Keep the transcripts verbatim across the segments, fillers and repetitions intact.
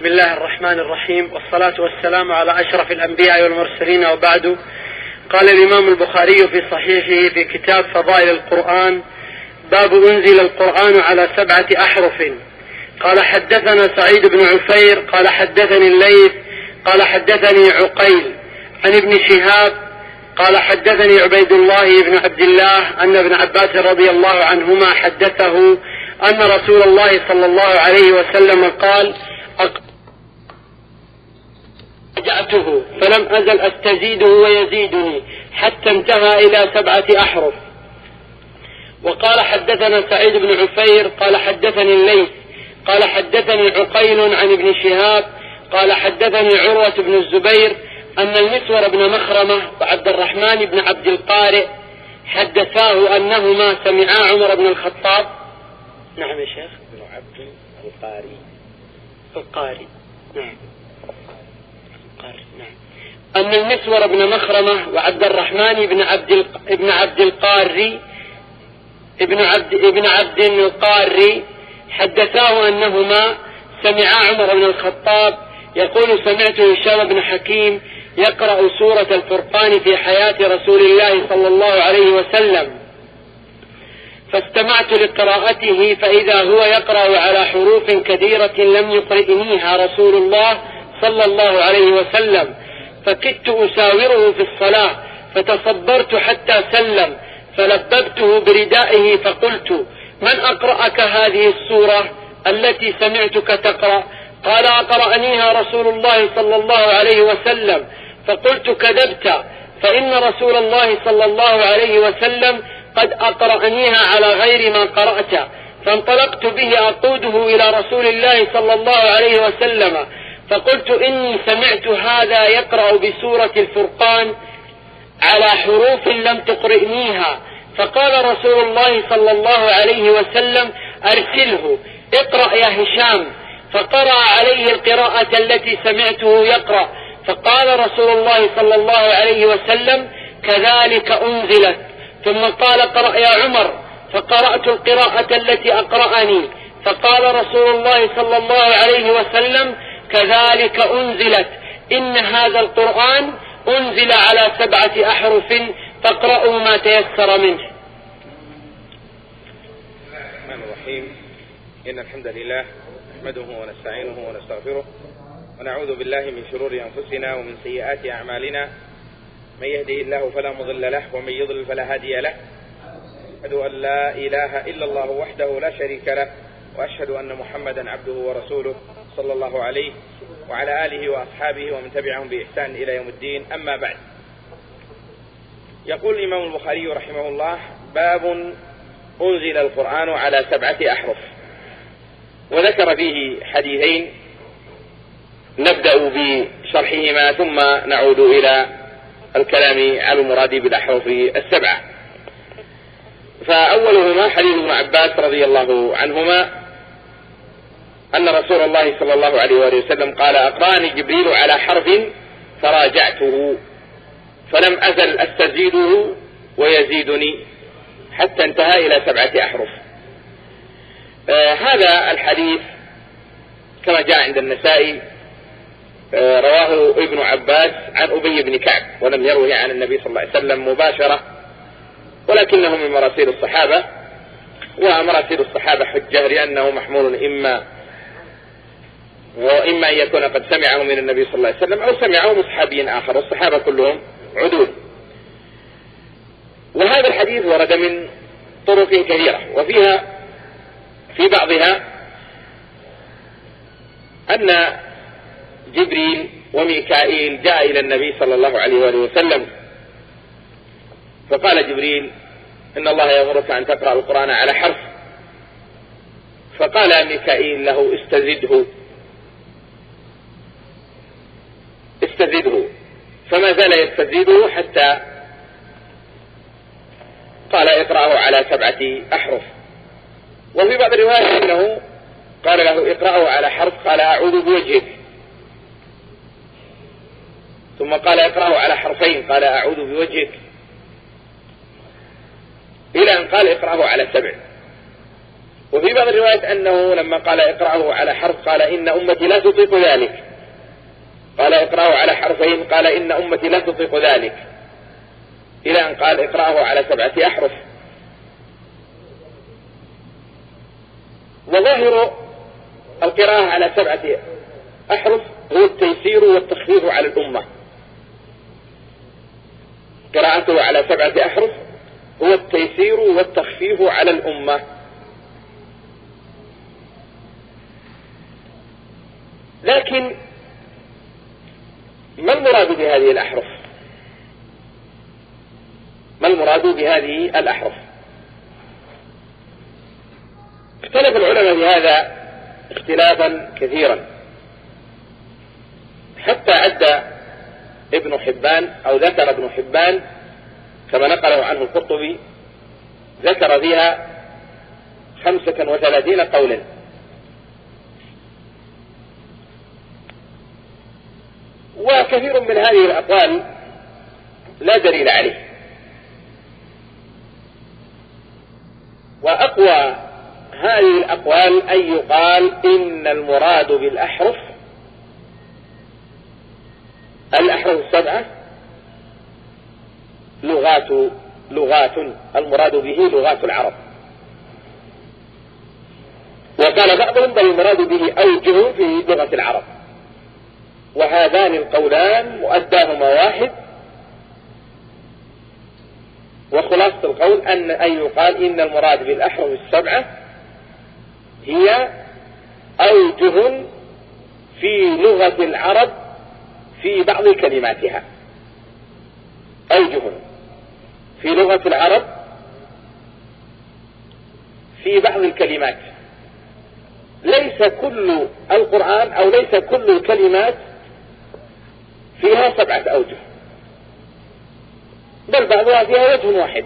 بسم الله الرحمن الرحيم، والصلاة والسلام على أشرف الأنبياء والمرسلين، وبعد. قال الإمام البخاري في صحيحه في كتاب فضائل القرآن: باب أنزل القرآن على سبعة أحرف. قال: حدثنا سعيد بن عفير قال حدثني الليث قال حدثني عقيل عن ابن شهاب قال حدثني عبيد الله بن عبد الله أن ابن عباس رضي الله عنهما حدثه أن رسول الله صلى الله عليه وسلم قال: رجعته فلم أزل أستزيده ويزيدني حتى انتهى إلى سبعة أحرف. وقال: حدثنا سعيد بن عفير قال حدثني الليث قال حدثني عقيل عن ابن شهاب قال حدثني عروة بن الزبير أن المسور بن مخرمة وعبد الرحمن بن عبد القارئ حدثاه أنهما سمعا عمر بن الخطاب. نعم يا شيخ. بن عبد القاري القاري نعم القاري نعم أن المسور بن مخرمة وعبد الرحمن بن عبد ابن عبد القاري ابن عبد ابن عبد القاري حدثاه أنهما سمعا عمر بن الخطاب يقول: سمعت هشام بن حكيم يقرأ سورة الفرقان في حياة رسول الله صلى الله عليه وسلم، فاستمعت لقراءته فإذا هو يقرأ على حروف كثيرة لم يقرئنيها رسول الله صلى الله عليه وسلم، فكدت أساوره في الصلاة فتصبرت حتى سلم، فلببته بردائه فقلت: من أقرأك هذه السورة التي سمعتك تقرأ؟ قال: أقرأنيها رسول الله صلى الله عليه وسلم. فقلت: كذبت، فإن رسول الله صلى الله عليه وسلم قد أقرأنيها على غير ما قرأت. فانطلقت به أقوده إلى رسول الله صلى الله عليه وسلم فقلت: إني سمعت هذا يقرأ بسورة الفرقان على حروف لم تقرئنيها. فقال رسول الله صلى الله عليه وسلم: أرسله، اقرأ يا هشام. فقرأ عليه القراءة التي سمعته يقرأ، فقال رسول الله صلى الله عليه وسلم: كذلك أنزلت. ثم قال: قرأ يا عمر. فقرأت القراءة التي أقرأني، فقال رسول الله صلى الله عليه وسلم: كذلك أنزلت، إن هذا القرآن أنزل على سبعة أحرف فاقرأوا ما تيسر منه. الرحمن الرحيم. إن الحمد لله نحمده ونستعينه ونستغفره ونعوذ بالله من شرور أنفسنا ومن سيئات أعمالنا، من يهده الله فلا مضل له ومن يضلل فلا هادي له. أشهد أن لا إله إلا الله وحده لا شريك له، وأشهد أن محمدا عبده ورسوله صلى الله عليه وعلى آله وأصحابه ومن تبعهم بإحسان إلى يوم الدين. أما بعد، يقول الإمام البخاري رحمه الله: باب أنزل القرآن على سبعة أحرف. وذكر فيه حديثين نبدأ بشرحهما ثم نعود إلى الكلام على المراد بالأحرف السبعة. فأولهما حديث ابن عباس رضي الله عنهما أن رسول الله صلى الله عليه وآله وسلم قال: أقرأني جبريل على حرف فراجعته فلم أزل أستزيده ويزيدني حتى انتهى إلى سبعة أحرف. آه هذا الحديث كما جاء عند النسائي آه رواه ابن عباس عن أبي بن كعب، ولم يروه عن النبي صلى الله عليه وسلم مباشرة، ولكنه من مراسيل الصحابة، ومراسيل الصحابة حجة لأنه محمول إما وإما أن يكون قد سمعه من النبي صلى الله عليه وسلم أو سمعه من صحابي آخر، والصحابة كلهم عدول. وهذا الحديث ورد من طرق كثيرة، وفيها في بعضها أن جبريل وميكائيل جاء إلى النبي صلى الله عليه وآله وسلم، فقال جبريل: إن الله يأمرك أن تقرأ القرآن على حرف. فقال ميكائيل له: استزده استزده فما زال يستزيده حتى قال: اقرأه على سبعة أحرف. وفي بعض الروايات أنه قال له: اقرأه على حرف، قال: أعوذ بوجهك. ثم قال: اقرأه على حرفين، قال: أعوذ بوجهك، إلى أن قال: اقرأه على سبع. وفي بعض الروايات أنه لما قال اقرأه على حرف قال إن أمتي لا تطيق ذلك، قال اقرأه على حرفين قال إن أمتي لا تطيق ذلك، إلى أن قال اقرأه على سبعة أحرف. وظاهر القراءة على سبعة أحرف هو التيسير والتخفيف على الأمة. قراءته على سبعة أحرف هو التيسير والتخفيف على الأمة. لكن ما المراد بهذه الأحرف؟ ما المراد بهذه الأحرف؟ اختلف العلماء في هذا اختلافا كثيرا، حتى عد ابن حبان أو ذكر ابن حبان كما نقله عنه القرطبي، ذكر فيها خمسة وثلاثين قولا. وكثير من هذه الأقوال لا دليل عليه، وأقوى هذه الأقوال أن يقال إن المراد بالأحرف الأحرف السبعة لغات لغات المراد به لغات العرب. وقال بعضهم بل المراد به أوجه في لغة العرب. وهذان القولان مؤداهما واحد، وخلاصة القول أن أن يقال إن المراد بالأحرف السبعة هي أوجه في لغة العرب في بعض كلماتها، أوجه في لغة العرب في بعض الكلمات. ليس كل القرآن أو ليس كل الكلمات فيها سبعة أوجه، بل بعضها فيها وجه واحد.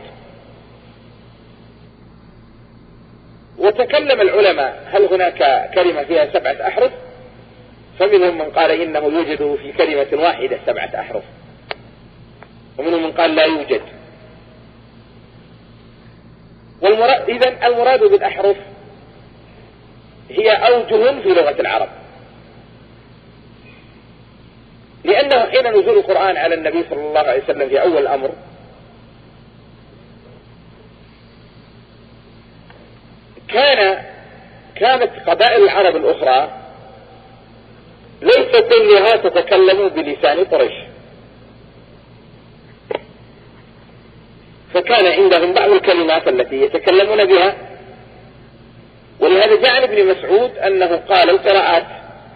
وتكلم العلماء هل هناك كلمة فيها سبعة أحرف، فمنهم من قال إنه يوجد في كلمة واحدة سبعة أحرف، ومنهم من قال لا يوجد. والمراد إذن المراد بالأحرف هي أوجه في لغة العرب، لأنه حين نزول القرآن على النبي صلى الله عليه وسلم في أول الأمر كان كانت قبائل العرب الأخرى ليست كلها تتكلم بلسان قريش، فكان عندهم بعض الكلمات التي يتكلمون بها. ولهذا جاء عن ابن مسعود أنه قال القراءات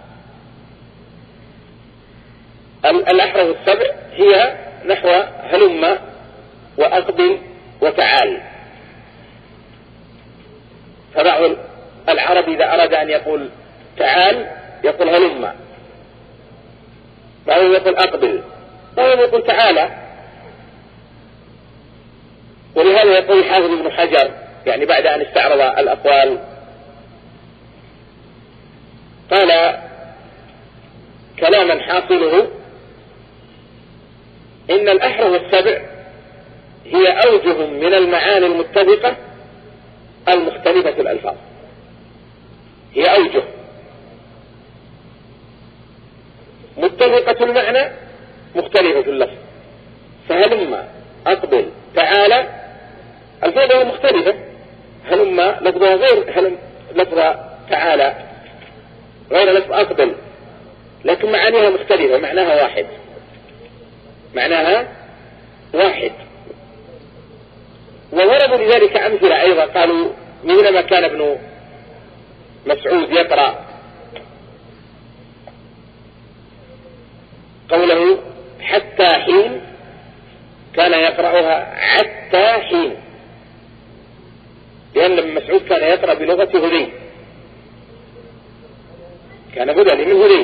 الأحرف السبع هي نحو هلم وأقبل وتعال. فبعض العرب إذا أراد أن يقول تعال يقول هلم، بعضهم يقول أقبل، بعضهم يقول تعالى. ولهذا يقول حافظ ابن حجر يعني بعد أن استعرض الأقوال قال كلاما حاصله إن الأحرف السبع هي أوجه من المعاني المتفقة المختلفة الألفاظ، هي أوجه متفقة المعنى مختلفة اللفظ. فهلما أقبل تعالى الفاظها مختلفة، هلما لفظها غير هلم لفظ تعالى غير لفظ أقبل، لكن معانيها مختلفة، معناها واحد معناها واحد. وضربوا لذلك أمثلة أيضا، قالوا مثلما كان ابن مسعود يقرأ قوله حتى حين كان يقرأها حتى حين، لأن ابن مسعود كان يقرأ بلغة هذيل، كان هذلي من هذيل،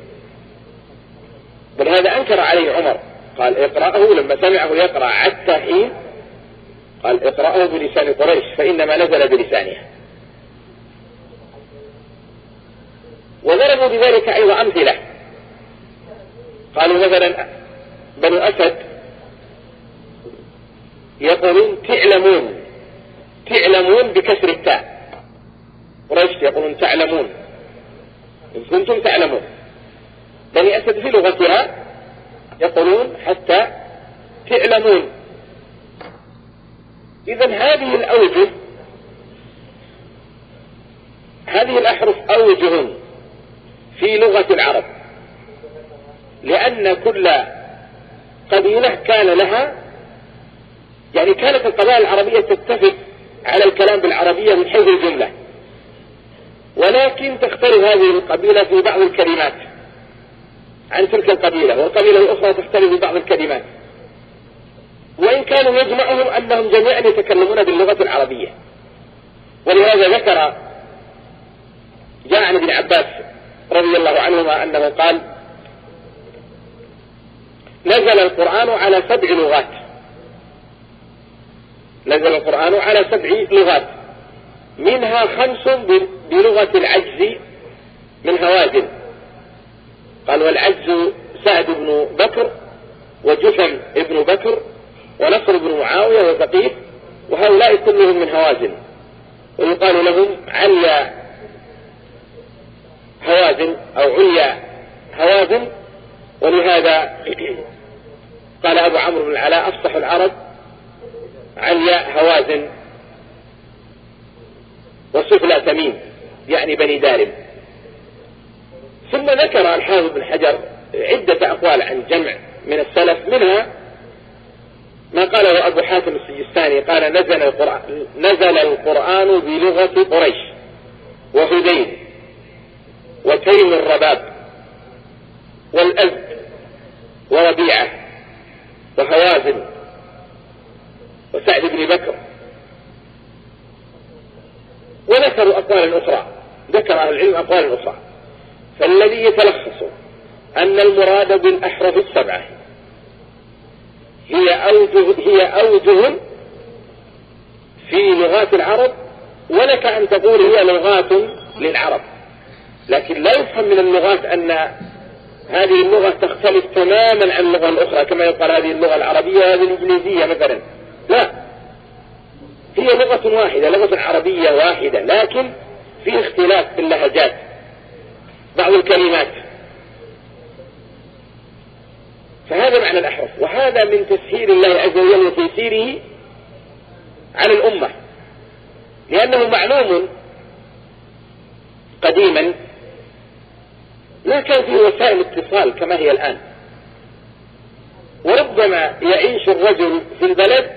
ولهذا أنكر عليه عمر قال اقرأه لما سمعه يقرأ حتى حين قال اقرأه بلسان قريش فإنما نزل بلسانها. وضربوا بذلك أيضا أمثلة، قالوا مثلا بنو أسد يقولون تعلمون، تعلمون بكسر التاء، قريش يقولون تعلمون، إن كنتم تعلمون. بني أسد في لغتها يقولون حتى تعلمون. إذن هذه الأوجه، هذه الأحرف أوجه في لغة العرب، لأن كل قبيلة كان لها، يعني كانت القبائل العربية تتفق على الكلام بالعربية من حيث الجملة، ولكن تختلف هذه القبيلة في بعض الكلمات عن تلك القبيلة، والقبيلة الأخرى تختلف في بعض الكلمات، وإن كانوا يجمعهم أنهم جميعا يتكلمون باللغة العربية. ولهذا ذكر جاء عن ابن عباس رضي الله عنهما أنه قال: نزل القرآن على سبع لغات، نزل القرآن على سبع لغات، منها خمس بلغة العجز من هوازن. قال: والعجز سعد بن بكر وجثم ابن بكر ونصر بن معاوية وثقيف، وهؤلاء كلهم من هوازن، ويقال لهم عليا هوازن أو عليا هوازن. ولهذا قال أبو عمرو بن العلاء: أفصح العرب عليا هوازن وسفلى تميم، يعني بني دارم. ثم ذكر الحافظ بن حجر عدة أقوال عن جمع من السلف، منها ما قاله أبو حاتم السجستاني قال: نزل القرآن, نزل القرآن بلغة قريش وهذيل وتيم الرباب والأزد وربيعة وهوازن وسعد بن بكر. وذكروا أقوالا أخرى، ذكر أهل العلم أقوالا أخرى. فالذي يتلخص أن المراد بالأحرف السبعة هي أوجه, هي أوجه في لغات العرب، ولك أن تقول هي لغات للعرب، لكن لا يفهم من اللغات أن هذه اللغة تختلف تماما عن اللغة الأخرى، كما يقال هذه اللغة العربية وهذه الإنجليزية مثلا. لا، هي لغة واحدة، لغة عربية واحدة، لكن في اختلاف في اللهجات بعض الكلمات. فهذا معنى الأحرف، وهذا من تسهيل الله عز وجل وتيسيره على الأمة، لأنه معلوم قديما لا كان فيه وسائل اتصال كما هي الآن، وربما يعيش الرجل في البلد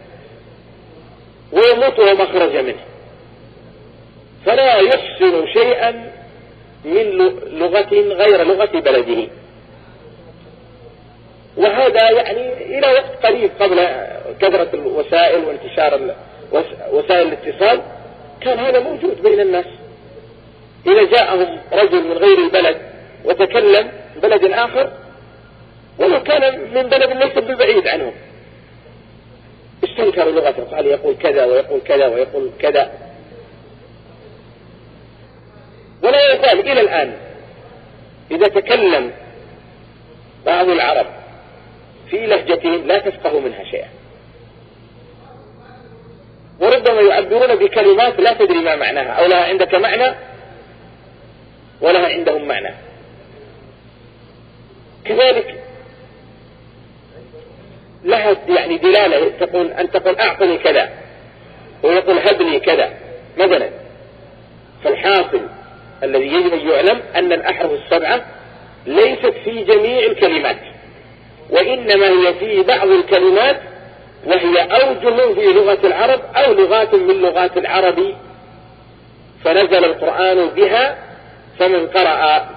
ويموت ومخرج منه، فلا يحسن شيئا من لغة غير لغة بلده. وهذا يعني إلى وقت قريب قبل كثرة الوسائل وانتشار وسائل الاتصال كان هذا موجود بين الناس. إذا جاءهم رجل من غير البلد وتكلم بلد آخر ولو كان من بلد ليس ببعيد عنهم، استنكروا لغته، قال يقول كذا ويقول كذا ويقول كذا، ولا يزال إلى الآن إذا تكلم بعض العرب في لهجتهم لا تفقه منها شيئا، وربما يعبرون بكلمات لا تدري ما معناها، أو لها عندك معنى ولها عندهم معنى. كذلك لها يعني دلالة، تقول أن تقول أعطني كذا ويقول هب لي كذا مثلا. فالحاصل الذي يجب أن يعلم أن الأحرف السبعة ليست في جميع الكلمات، وإنما هي في بعض الكلمات، وهي أوجه في لغة العرب أو لغات من لغات العرب، فنزل القرآن بها، فمن قرأ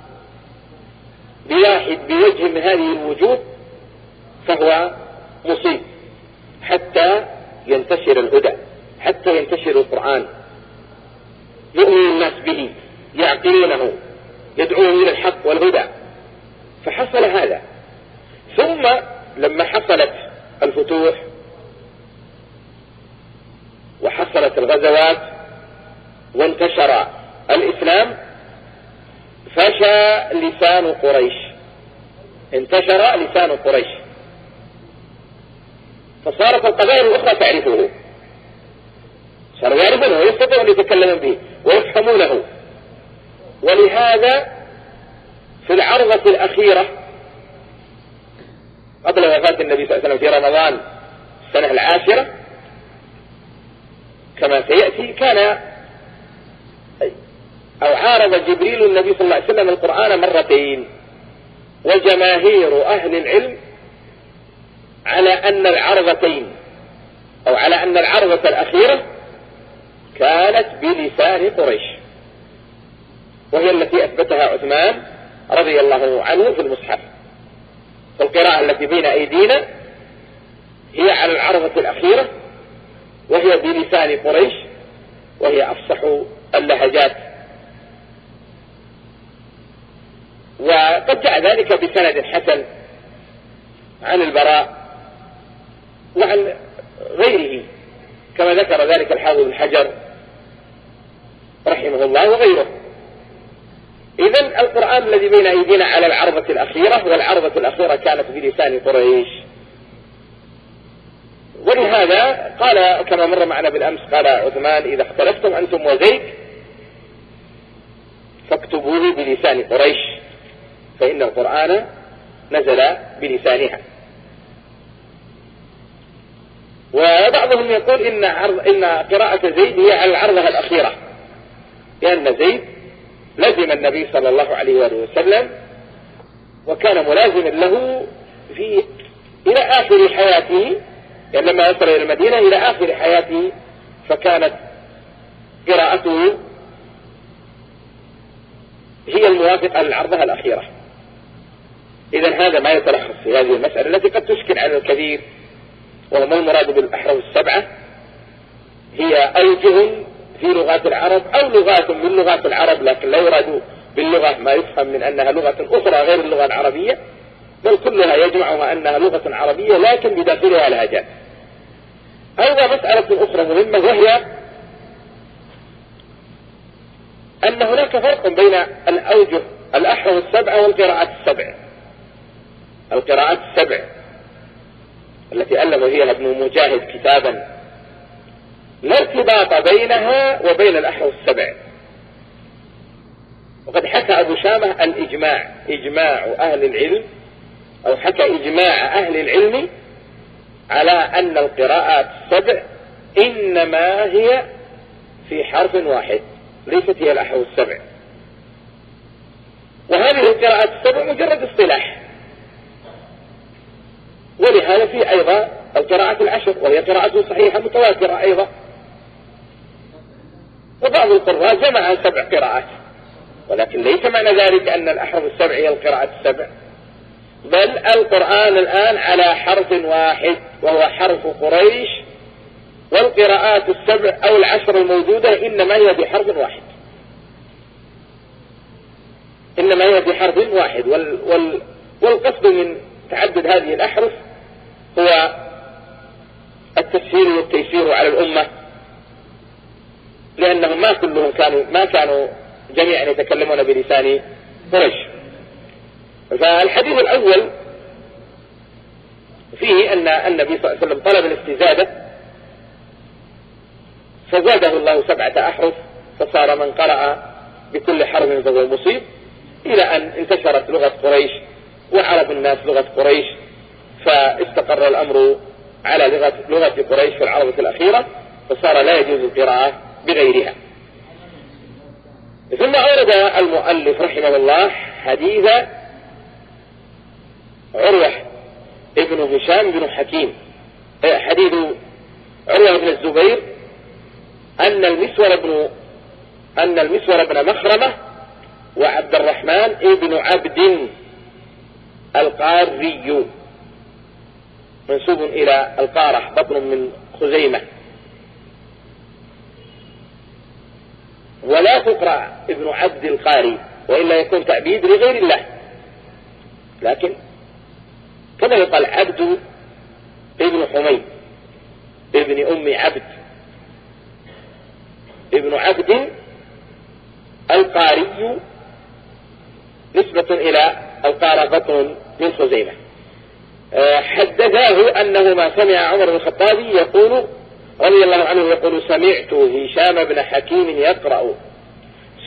بواحد بوجه من هذه الوجوه فهو مصيب، حتى ينتشر الهدى، حتى ينتشر القرآن، يؤمن الناس به، يعقلونه، يدعوهم إلى الحق والهدى. فحصل هذا. ثم لما حصلت الفتوح وحصلت الغزوات وانتشر الإسلام، فشى لسان قريش، انتشر لسان قريش، فصارت القبائل الأخرى تعرفه، صاروا يعرفونه ويستطيعون أن يتكلمون به، ويفهمونه. ولهذا في العرضة الأخيرة قبل وفاة النبي صلى الله عليه وسلم في رمضان السنة العاشرة كما سيأتي كان أو عارض جبريل النبي صلى الله عليه وسلم القرآن مرتين، وجماهير أهل العلم على أن العرضتين أو على أن العرضة الأخيرة كانت بلسان قريش، وهي التي أثبتها عثمان رضي الله عنه في المصحف. فالقراءة التي بين أيدينا هي على العرضة الأخيرة، وهي بلسان قريش، وهي أفصح اللهجات. وقد جاء ذلك بسند حسن عن البراء وعن غيره كما ذكر ذلك الحافظ بن حجر رحمه الله وغيره. إذن القرآن الذي بين أيدينا على العرضة الأخيرة، والعرضة الأخيرة كانت بلسان قريش. ولهذا قال كما مر معنا بالأمس، قال عثمان: إذا اختلفتم أنتم وزيد فاكتبوه بلسان قريش، فإن القرآن نزل بلسانها. وبعضهم يقول إن, عرض إن قراءة زيد هي على العرضة الأخيرة، لأن زيد لزم النبي صلى الله عليه وآله وسلم، وكان ملازما له في إلى آخر حياته، يعني لما وصل إلى المدينة إلى آخر حياته فكانت قراءته هي الموافقة للعرضة الأخيرة. إذن هذا ما يتلخص في هذه المسألة التي قد تشكل على الكثير، وما المراد بالأحرف السبعة هي أوجه في لغات العرب أو لغات من لغات العرب، لكن لا يراد باللغة ما يفهم من أنها لغة أخرى غير اللغة العربية، بل كلها يجمعها أنها لغة عربية لكن بداخلها لهجات. أيضا مسألة أخرى مهمة، وهي أن هناك فرق بين الأوجه الأحرف السبعة والقراءات السبع. القراءات السبع التي ألف فيها ابن مجاهد كتابا لا ارتباط بينها وبين الأحرف السبع. وقد حكى أبو شامة الإجماع، إجماع أهل العلم أو حكى إجماع أهل العلم على أن القراءات السبع إنما هي في حرف واحد، ليست هي الأحرف السبع. وهذه القراءات السبع مجرد اصطلاح. ولهذا في أيضا القراءات العشر، وهي قراءة صحيحة متواترة أيضا. وبعض القراء جمع سبع قراءات، ولكن ليس معنى ذلك أن الأحرف السبع هي القراءات السبع، بل القرآن الآن على حرف واحد وهو حرف قريش، والقراءات السبع أو العشر الموجودة إنما هي بحرف واحد، إنما هي بحرف واحد. وال وال والقصد من تعدد هذه الأحرف هو التسهيل والتيسير على الأمة، لأنهم ما كلهم كانوا ما كانوا جميعا يتكلمون بلسان قريش. فالحديث الأول فيه أن النبي صلى الله عليه وسلم طلب الاستزادة فزاده الله سبعة أحرف، فصار من قرأ بكل حرف فهو مصيب، إلى أن انتشرت لغة قريش وعرف الناس لغة قريش، فاستقر الأمر على لغة, لغة قريش في العربة الأخيرة، فصار لا يجوز القراءة بغيرها. ثم أورد المؤلف رحمه الله حديث عروة ابن هشام بن حكيم، حديث عروة بن الزبير أن المسور بن أن المسور بن مخرمة وعبد الرحمن ابن عبد القاري منسوب إلى القارة بطن من خزيمة، ولا تقرأ ابن عبد القاري وإلا يكون تعبيد لغير الله، لكن كما يقال عبد ابن حميد ابن أم عبد ابن عبد القاري نسبة إلى القارة بطن من خزيمة. حدثاه أنه ما سمع عمر بن الخطاب يقول رضي الله عنه يقول: سمعت هشام بن حكيم يقرأ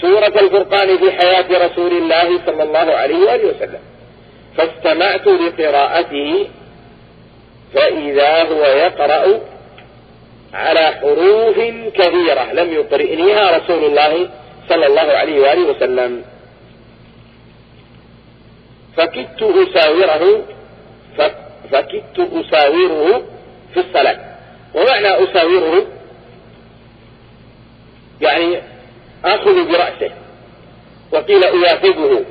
سورة الفرقان في حياة رسول الله صلى الله عليه وآله وسلم، فاستمعت لقراءته فإذا هو يقرأ على حروف كثيرة لم يقرئنيها رسول الله صلى الله عليه وآله وسلم، فكدت أساوره فكدت أساوره في الصلاة. ومعنى أساوره يعني أخذ برأسه، وقيل أيافقه،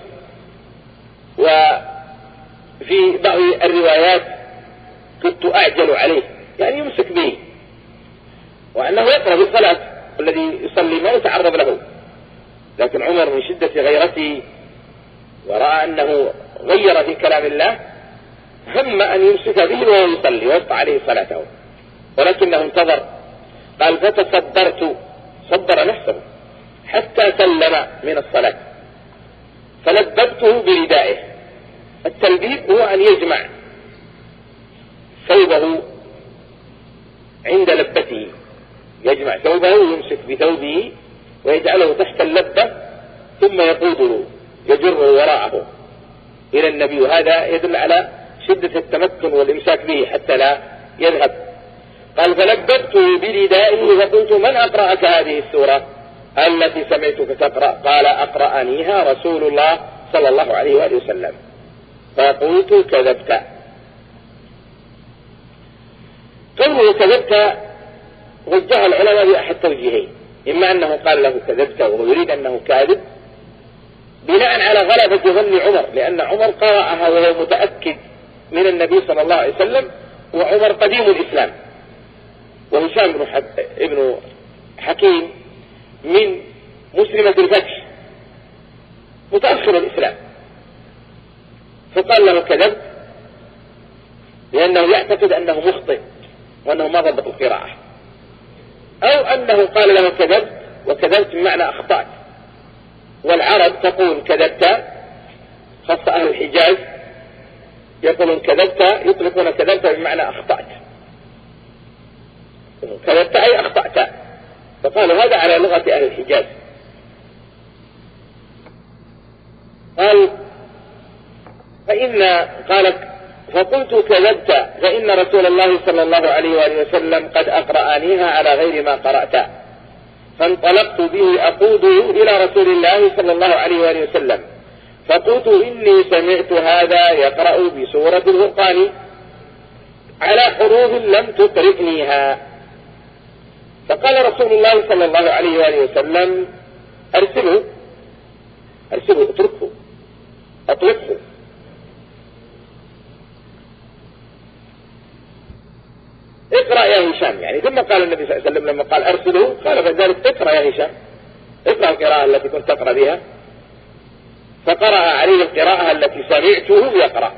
وفي بعض الروايات كنت أعجل عليه يعني يمسك به، وأنه يقرأ في الصلاة الذي يصلي ما يتعرض له. لكن عمر من شدة غيرته ورأى أنه غير في كلام الله هم أن يمسك به وهو يصلي ويقطع عليه صلاته، ولكنه انتظر. قال فتصبرت، صبر نفسه حتى سلم من الصلاة فلببته بردائه. التلبيب هو أن يجمع ثوبه عند لبته، يجمع ثوبه ويمسك بثوبه ويجعله تحت اللبة ثم يقوده يجره وراءه إلى النبي، وهذا يدل على شدة التمكن والإمساك به حتى لا يذهب. قال فلببته بردائه فقلت من أقرأك هذه السورة التي سمعتك تقرأ؟ قال أقرأنيها رسول الله صلى الله عليه وآله وسلم. فقلت كذبت. قوله كذبت وجه العلماء بأحد توجيهين، إما أنه قال له كذبت وهو يريد أنه كاذب بناء على غلبة ظن عمر، لأن عمر قرأها وهو متأكد من النبي صلى الله عليه وسلم، وعمر قديم الإسلام، وهشام بن, حب... ابن حكيم من مسلمة الفتح متأخر الإسلام، فقال له كذب لأنه يعتقد أنه مخطئ وأنه ما ضبط القراءة، أو أنه قال له كذبت وكذبت بمعنى أخطأت. والعرب تقول كذبت، خاصة أهل الحجاز يقولون كذبت، يطلقون كذبت بمعنى أخطأت، كذبت أي أخطأت، فقالوا هذا على لغة أهل الحجاز. قال فإن قال فقلت كذبت فإن رسول الله صلى الله عليه وآله وسلم قد أقرأنيها على غير ما قرأت، فانطلقت به أقوده إلى رسول الله صلى الله عليه وآله وسلم، فقلت إني سمعت هذا يقرأ بسورة الفرقان على حروف لم تقرئنيها. فقال رسول الله صلى الله عليه وآله وسلم أرسله أرسله اتركه أطلقه. اقرأ يا هشام، يعني ثم قال النبي صلى الله عليه وسلم لما قال أرسله قال فذلك اقرأ يا هشام، اقرأ القراءة التي كنت تقرأ بها، فقرأ عليه القراءة التي سمعته يقرأ.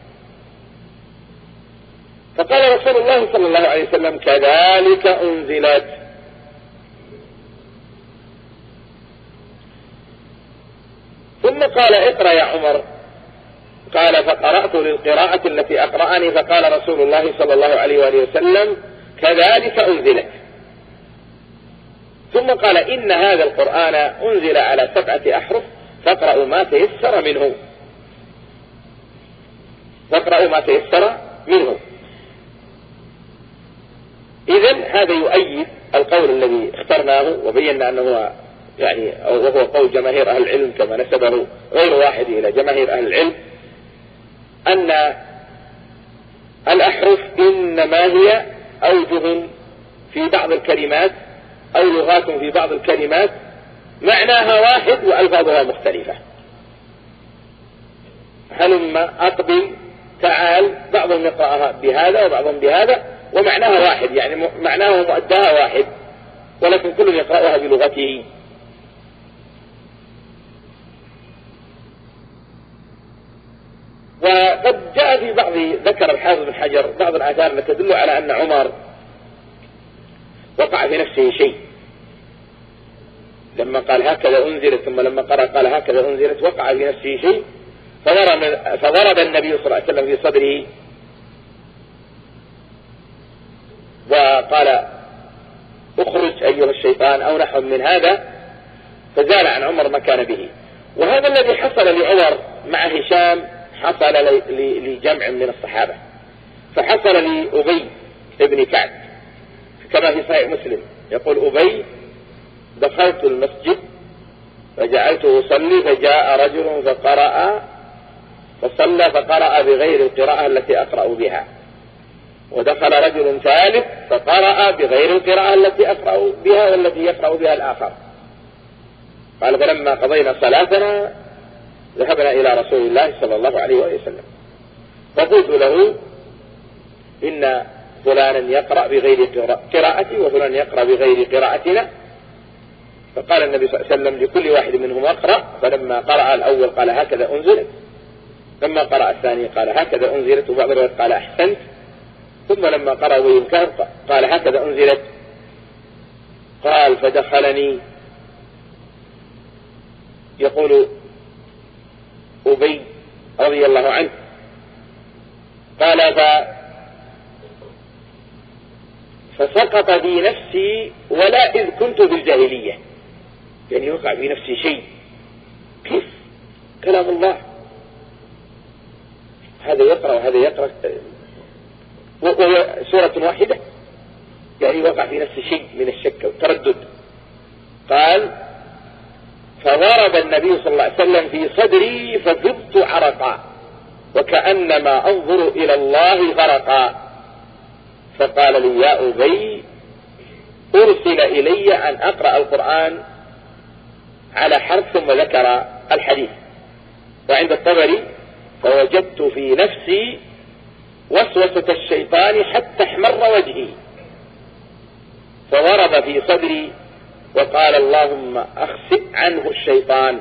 فقال رسول الله صلى الله عليه وسلم كذلك أنزلت. ثم قال اقرأ يا عمر، قال فقرأت للقراءة التي أقرأني، فقال رسول الله صلى الله عليه وآله وسلم كذلك أنزلت. ثم قال إن هذا القرآن أنزل على سبعة أحرف فاقرأوا ما تيسر منه، فاقرأوا ما تيسر منه. إذن هذا يؤيد القول الذي اخترناه وبينا أنه يعني وهو قول جماهير أهل العلم كما نسبه غير واحد إلى جماهير أهل العلم، أن الأحرف إنما هي أوجه في بعض الكلمات أو لغات في بعض الكلمات معناها واحد وألفاظها مختلفة. هلما أقبل تعال، بعضهم يقرأها بهذا وبعضهم بهذا ومعناها واحد، يعني معناها ومؤداها واحد، ولكن كل يقرأها بلغته. وقد جاء في بعض ذكر الحافظ بن حجر بعض الآثار التي تدل على أن عمر وقع في نفسه شيء لما قال هكذا أنزلت، ثم لما قرأ قال هكذا أنزلت، وقع في نفسه شيء فضرب, فضرب النبي صلى الله عليه وسلم في صدره وقال اخرج أيها الشيطان أو نحو من هذا، فزال عن عمر ما كان به. وهذا الذي حصل لعمر مع هشام حصل لجمع من الصحابة. فحصل لأبي ابن كعب كما في صحيح مسلم، يقول أبي: دخلت المسجد فجعلت أصلي فجاء رجل فقرأ فصلى فقرأ بغير القراءة التي أقرأ بها، ودخل رجل ثالث فقرأ بغير القراءة التي أقرأ بها والتي يقرأ بها الآخر. قال: فلما قضينا صلاتنا ذهبنا إلى رسول الله صلى الله عليه وسلم فقلت له: إن فلانا يقرأ بغير قراءتي وفلان يقرأ بغير قراءتنا. فقال النبي صلى الله عليه وسلم: لكل واحد منهم أقرأ. فلما قرأ الأول قال: هكذا أنزلت. لما قرأ الثاني قال: هكذا أنزلت. وبعض الروايات قال: أحسنت. ثم لما قرأ وينكر قال: هكذا أنزلت. قال: فدخلني، يقول أبي رضي الله عنه، قال: ف فسقط بي نفسي ولا إذ كنت في الجاهلية. يعني وقع في نفسي شيء، كيف كلام الله هذا يقرأ وهذا يقرأ وهو سورة واحدة، يعني وقع في نفسي شيء من الشك والتردد. قال: فضرب النبي صلى الله عليه وسلم في صدري فذبت عرقا وكأنما أنظر إلى الله غرقا. فقال لي: يا أبي، أرسل إلي أن أقرأ القرآن على حرف، ثم ذكر الحديث. وعند الطبري: فوجدت في نفسي وسوسة الشيطان حتى احمر وجهي، فضرب في صدري وقال: اللهم أخسئ عنه الشيطان.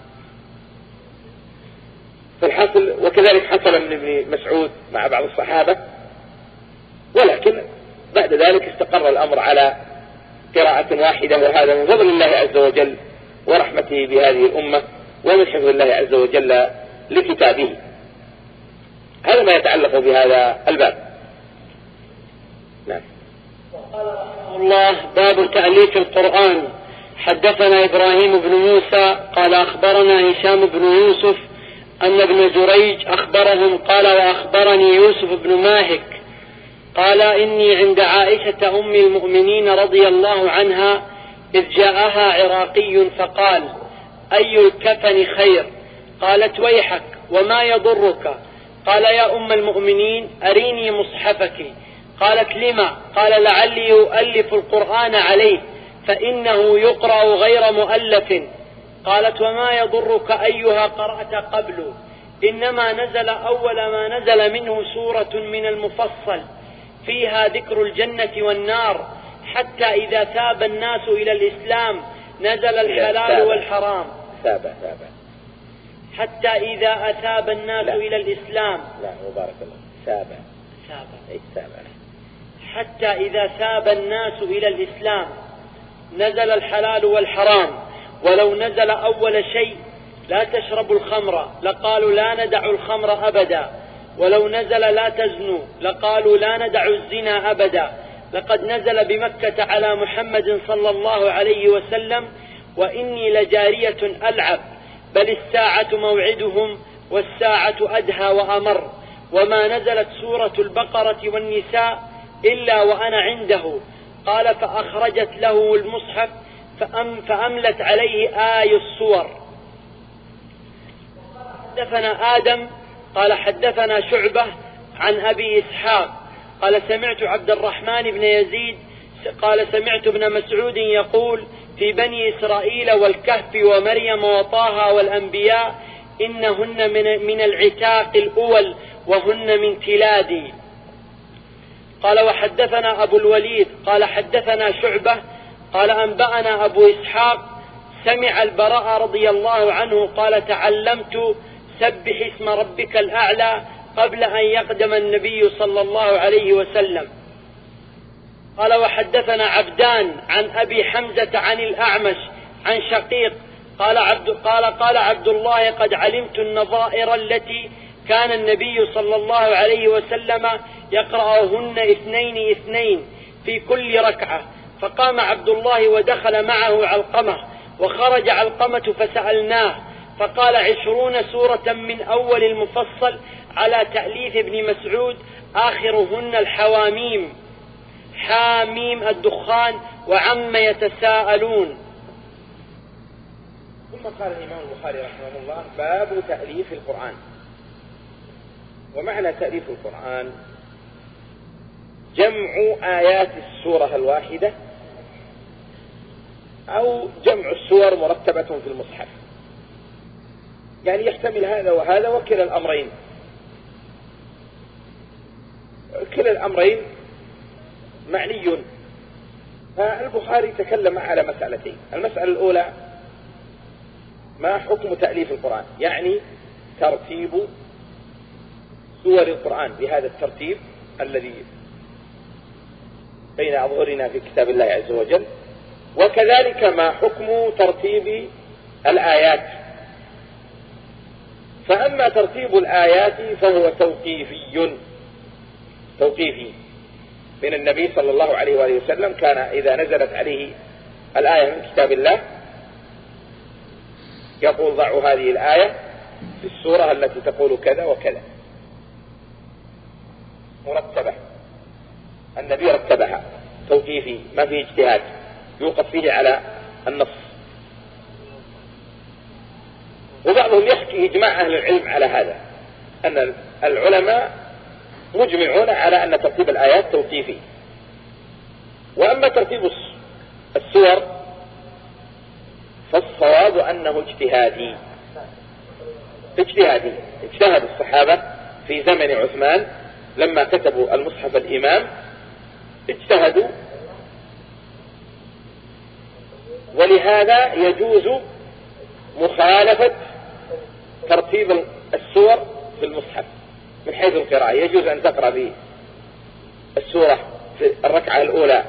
فالحصل وكذلك حصل من ابن مسعود مع بعض الصحابة، ولكن بعد ذلك استقر الأمر على قراءة واحدة، وهذا من فضل الله عز وجل ورحمته بهذه الأمة ومن حفظ الله عز وجل لكتابه. هذا ما يتعلق بهذا الباب. نعم. وقال رحمه الله: باب تأليف القرآن. حدثنا إبراهيم بن موسى قال أخبرنا هشام بن يوسف أن ابن جريج أخبرهم قال: وأخبرني يوسف بن ماهك قال: إني عند عائشة أم المؤمنين رضي الله عنها إذ جاءها عراقي فقال: أي الكفن خير؟ قالت: ويحك، وما يضرك؟ قال: يا أم المؤمنين أريني مصحفك. قالت: لما؟ قال: لعلي أؤلف القرآن عليه فإنه يقرأ غير مؤلف. قالت: وما يضرك أيها قرأت قبل؟ إنما نزل أول ما نزل منه سورة من المفصل فيها ذكر الجنة والنار، حتى إذا ثاب الناس إلى الإسلام نزل الحلال والحرام. ثاب ثاب حتى إذا أثاب الناس لا. إلى الإسلام لا مبارك الله ثاب ثاب أي ثاب حتى إذا ثاب الناس إلى الإسلام نزل الحلال والحرام. ولو نزل أول شيء لا تشربوا الخمر لقالوا لا ندع الخمر أبدا، ولو نزل لا تزنوا لقالوا لا ندع الزنا أبدا. لقد نزل بمكة على محمد صلى الله عليه وسلم: وإني لجارية ألعب، بل الساعة موعدهم والساعة أدهى وأمر. وما نزلت سورة البقرة والنساء إلا وأنا عنده. قال: فأخرجت له المصحف فأم فأملت عليه آي الصور. حدثنا آدم قال حدثنا شعبة عن أبي إسحاق قال: سمعت عبد الرحمن بن يزيد قال: سمعت ابن مسعود يقول: في بني إسرائيل والكهف ومريم وطه والأنبياء إنهن من, من العتاق الأول وهن من تلادي. قال: وحدثنا أبو الوليد قال حدثنا شعبة قال: أنبأنا أبو إسحاق سمع البراء رضي الله عنه قال: تعلمت سبح اسم ربك الأعلى قبل أن يقدم النبي صلى الله عليه وسلم. قال: وحدثنا عبدان عن أبي حمزة عن الأعمش عن شقيق قال عبد, قال, قال عبد الله: قد علمت النظائر التي كان النبي صلى الله عليه وسلم يقرأهن اثنين اثنين في كل ركعة. فقام عبد الله ودخل معه علقمة وخرج علقمة فسألناه فقال عشرون سورة من أول المفصل على تأليف ابن مسعود آخرهن الحواميم حاميم الدخان وعم يتساءلون. ثم قال الإمام البخاري رحمه الله باب تأليف القرآن. ومعنى تأليف القرآن جمع آيات السورة الواحدة أو جمع السور مرتبة في المصحف، يعني يحتمل هذا وهذا وكلا الأمرين. كلا الأمرين معني. فالبخاري تكلم على مسألتين. المسألة الأولى ما حكم تأليف القرآن، يعني ترتيب سور القرآن بهذا الترتيب الذي بين أظهرنا في كتاب الله عز وجل، وكذلك ما حكم ترتيب الآيات. فأما ترتيب الآيات فهو توقيفي توقيفي من النبي صلى الله عليه وآله وسلم. كان إذا نزلت عليه الآية من كتاب الله يقول ضعوا هذه الآية في السورة التي تقول كذا وكذا مرتبة. النبي رتبها توقيفي ما فيه اجتهاد يوقف فيه على النص. وبعضهم يحكي إجماع أهل العلم على هذا، أن العلماء مجمعون على أن ترتيب الآيات توقيفي. وأما ترتيب السور فالصواب أنه اجتهادي اجتهادي اجتهد الصحابة في زمن عثمان لما كتبوا المصحف الإمام، اجتهدوا، ولهذا يجوز مخالفة ترتيب السور في المصحف من حيث القراءة. يجوز أن تقرأ به السورة في الركعة الأولى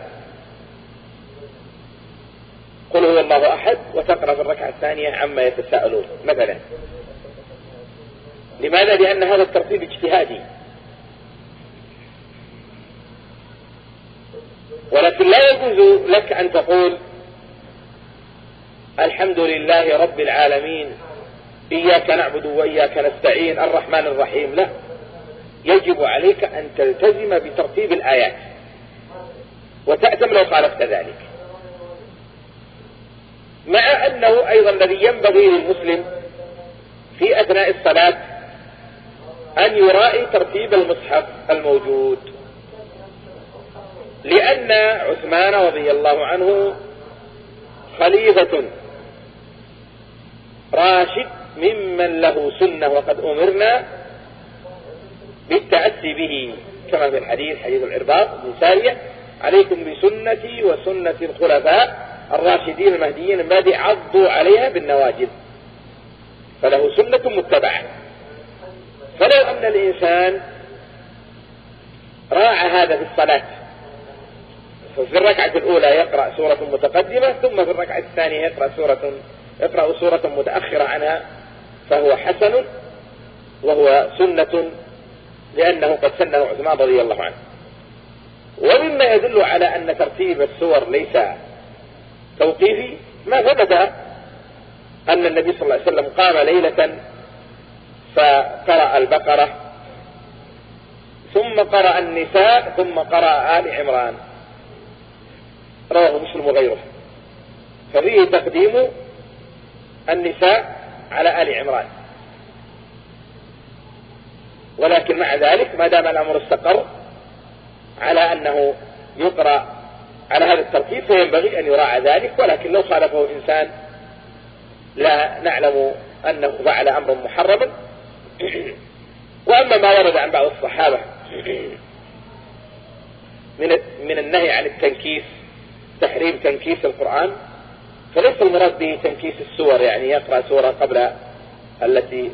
قل هو الله أحد، وتقرأ في الركعة الثانية عما يتساءلون مثلا. لماذا؟ لأن هذا الترتيب اجتهادي. ولكن لا يجوز لك أن تقول الحمد لله رب العالمين إياك نعبد وإياك نستعين الرحمن الرحيم. لا، يجب عليك أن تلتزم بترتيب الآيات وتأتم لو خالفت ذلك. مع أنه أيضا الذي ينبغي للمسلم في أثناء الصلاة أن يراعي ترتيب المصحف الموجود، لأن عثمان رضي الله عنه خليفة راشد ممن له سنة، وقد أمرنا بالتأسي به كما في الحديث حديث العرباض بن سارية عليكم بسنتي وسنة الخلفاء الراشدين المهديين من بعدي عضوا عليها بالنواجذ. فله سنة متبعة. فلو أن الإنسان راعى هذا في الصلاة، ففي الركعة الأولى يقرأ سورة متقدمة ثم في الركعة الثانية يقرأ سورة يقرأ سورة متأخرة عنها، فهو حسن وهو سنة، لأنه قد سنه عثمان رضي الله عنه. ومما يدل على أن ترتيب السور ليس توقيفي ما ثبت أن النبي صلى الله عليه وسلم قام ليلة فقرأ البقرة ثم قرأ النساء ثم قرأ آل عمران، رواه مسلم وغيره، ففيه تقديم النساء على آل عمران. ولكن مع ذلك ما دام الأمر استقر على أنه يقرأ على هذا الترتيب فينبغي أن يراعى ذلك. ولكن لو خالفه إنسان لا نعلم أنه فعل أمر محرم. وأما ما ورد عن بعض الصحابة من من النهي عن التنكيس، تحريم تنكيس القرآن، فليس المراد به تنكيس السور، يعني يقرأ سورة قبل التي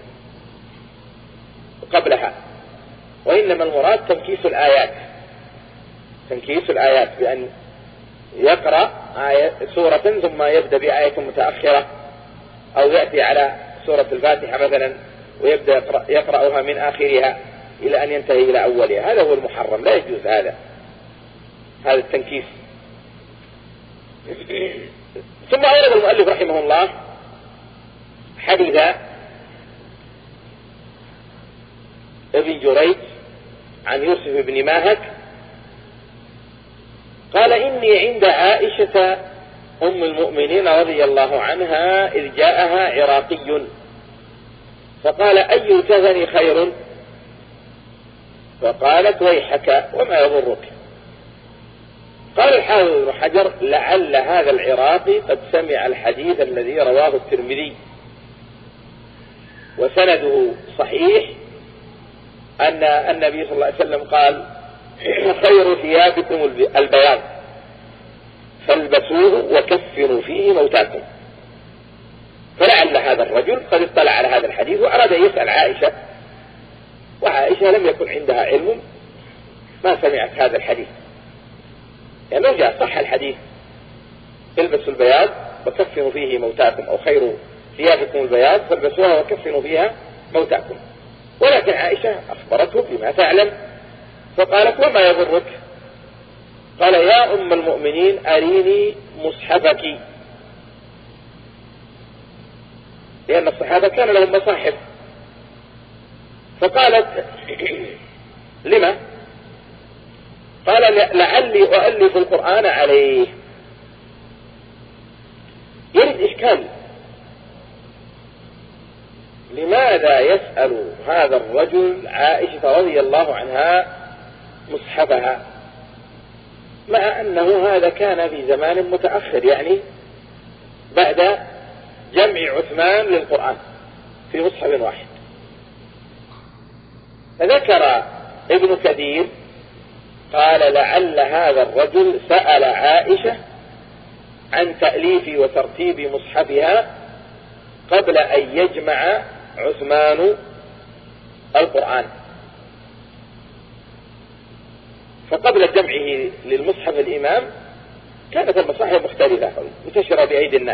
قبلها، وإنما المراد تنكيس الآيات، تنكيس الآيات بأن يقرأ آية سورة ثم يبدأ بآية متأخرة، أو يأتي على سورة الفاتحة مثلا ويبدأ يقرأ يقرأها من آخرها إلى أن ينتهي إلى أولها. هذا هو المحرم، لا يجوز هذا هذا التنكيس. ثم أورد المؤلف رحمه الله حديث ابن جريج عن يوسف بن ماهك قال إني عند عائشة أم المؤمنين رضي الله عنها إذ جاءها عراقي فقال أي كذني خير؟ فقالت ويحك وما يضرك. قال الحافظ ابن حجر لعل هذا العراقي قد سمع الحديث الذي رواه الترمذي وسنده صحيح أن النبي صلى الله عليه وسلم قال خير ثيابكم البياض فالبسوه وكفنوا فيه موتاكم. فلعل هذا الرجل قد اطلع على هذا الحديث وأراد أن يسأل عائشة، وعائشة لم يكن عندها علم ما سمعت هذا الحديث، يعني لو جاء صح الحديث البسوا البياض وكفنوا فيه موتاكم أو خير ثيابكم البياض فالبسوها وكفنوا فيها موتاكم، ولكن عائشة أخبرته بما تعلم فقالت وما يضرك؟ قال يا أم المؤمنين أريني مصحفك، لأن الصحابة كان لهم مصاحف. فقالت لما؟ قال لعلي أؤلف القرآن عليه. يرد إشكال، لماذا يسأل هذا الرجل عائشة رضي الله عنها مصحفها مع أنه هذا كان في زمان متأخر، يعني بعد جمع عثمان للقرآن في مصحف واحد. فذكر ابن كثير قال لعل هذا الرجل سأل عائشة عن تأليف وترتيب مصحفها قبل أن يجمع عثمان القرآن، فقبل جمعه للمصحف الإمام كانت المصاحف مختلفة منتشرة بأيدي الناس.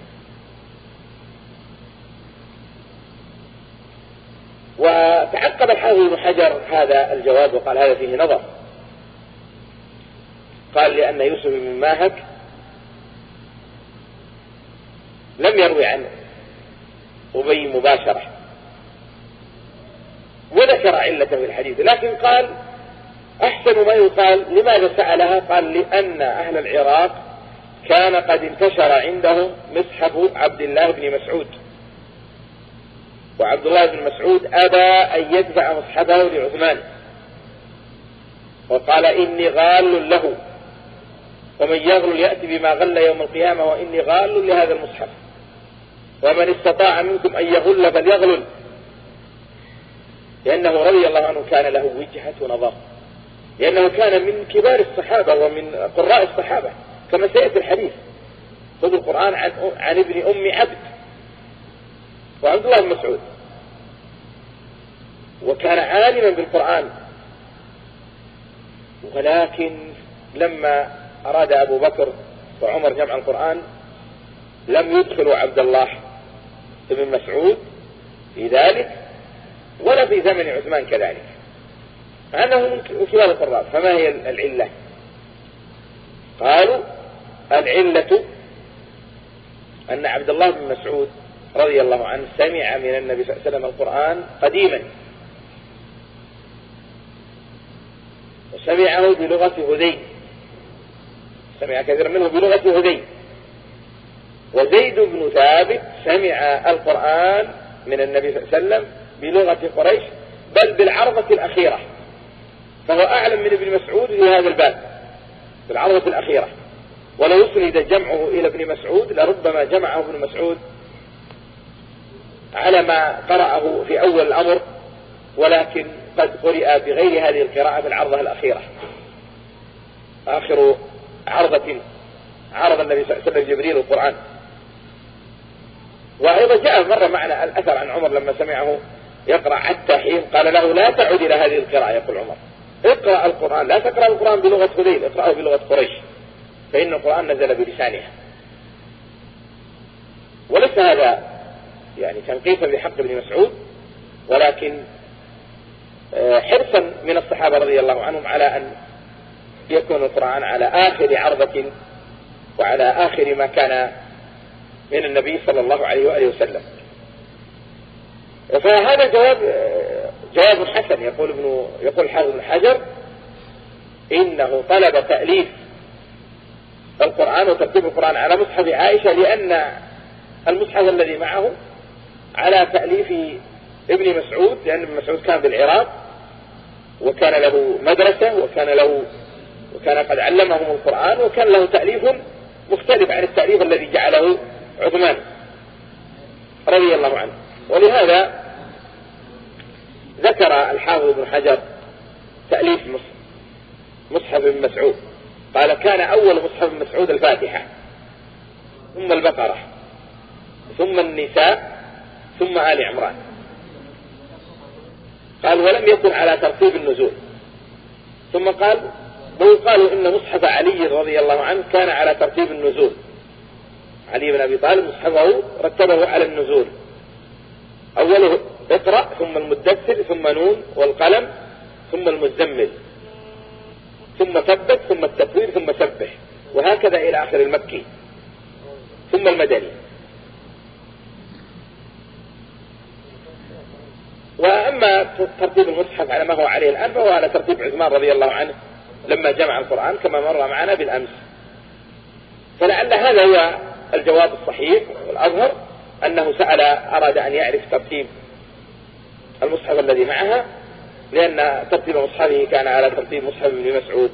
وتعقب الحافظ ابن حجر هذا الجواب وقال هذا فيه نظر. قال لأن يوسف بن ماهك لم يروي عن أبي مباشرة وذكر علة في الحديث، لكن قال أحسن ما يقال لماذا سألها؟ قال لأن أهل العراق كان قد انتشر عندهم مصحف عبد الله بن مسعود، وعبد الله بن مسعود أبى أن يدفع مصحفه لعثمان وقال إني غال له ومن يغل يأتي بما غل يوم القيامة وإني غال لهذا المصحف ومن استطاع منكم أن يغل فليغلل، لأنه رضي الله عنه كان له وجهة نظر، لأنه كان من كبار الصحابة ومن قراء الصحابة كما سيأتي الحديث خذ القرآن عن, عن ابن أم عبد وعبد الله بن مسعود، وكان عالما بالقرآن. ولكن لما أراد أبو بكر وعمر جمع القرآن لم يدخلوا عبد الله بن مسعود في ذلك ولا في زمن عثمان كذلك، مع أنه من كبار القراء. فما هي العلة؟ قالوا العلة أن عبد الله بن مسعود رضي الله عنه سمع من النبي صلى الله عليه وسلم القرآن قديما، وسمعه بلغة هذيل، سمع كثيرا منه بلغة هذيل. وزيد بن ثابت سمع القرآن من النبي صلى الله عليه وسلم بلغة قريش بل بالعرضة الأخيرة، فهو أعلم من ابن مسعود في هذا الباب بالعرضة الأخيرة. ولو أسند جمعه إلى ابن مسعود لربما جمعه ابن مسعود على ما قرأه في أول الأمر، ولكن قد قرأ بغير هذه القراءة بالعرضة الأخيرة، آخر عرضة عرض النبي صلى الله عليه وسلم جبريل القرآن. وأيضا جاء مرة معنا الأثر عن عمر لما سمعه يقرأ حتى حين قال له لا تعد إلى هذه القراءة، يقول عمر اقرأ القرآن، لا تقرأ القرآن بلغة هذيل، اقرأه بلغة قريش فإن القرآن نزل بلسانها. وليس هذا يعني تنقيصا بحق ابن مسعود، ولكن حرصا من الصحابة رضي الله عنهم على أن يكون القرآن على آخر عرضة وعلى آخر ما كان من النبي صلى الله عليه وآله وسلم. فهذا جواب جواب حسن. يقول ابن يقول حافظ بن حجر إنه طلب تأليف القرآن وترتيب القرآن على مصحف عائشة لأن المصحف الذي معه على تأليف ابن مسعود، لأن ابن مسعود كان بالعراق وكان له مدرسة وكان له وكان قد علمهم القرآن، وكان له تأليف مختلف عن التأليف الذي جعله عثمان رضي الله عنه. ولهذا ذكر الحافظ ابن حجر تأليف مصحف ابن مسعود، قال كان أول مصحف ابن مسعود الفاتحة ثم البقرة ثم النساء ثم آل عمران. قال ولم يكن على ترتيب النزول. ثم قال ويقال إن مصحف علي رضي الله عنه كان على ترتيب النزول. علي بن أبي طالب مصحفه رتبه على النزول، أوله اقرأ ثم المدثر ثم نون والقلم ثم المزمل ثم ثبت ثم التكوير ثم سبح، وهكذا إلى آخر المكي ثم المدني. وأما ترتيب المصحف على ما هو عليه الآن فهو على ترتيب عثمان رضي الله عنه لما جمع القرآن كما مر معنا بالأمس. فلعل هذا هو الجواب الصحيح والأظهر، أنه سأل أراد أن يعرف ترتيب المصحف الذي معها، لأن ترتيب مصحفه كان على ترتيب مصحف ابن مسعود.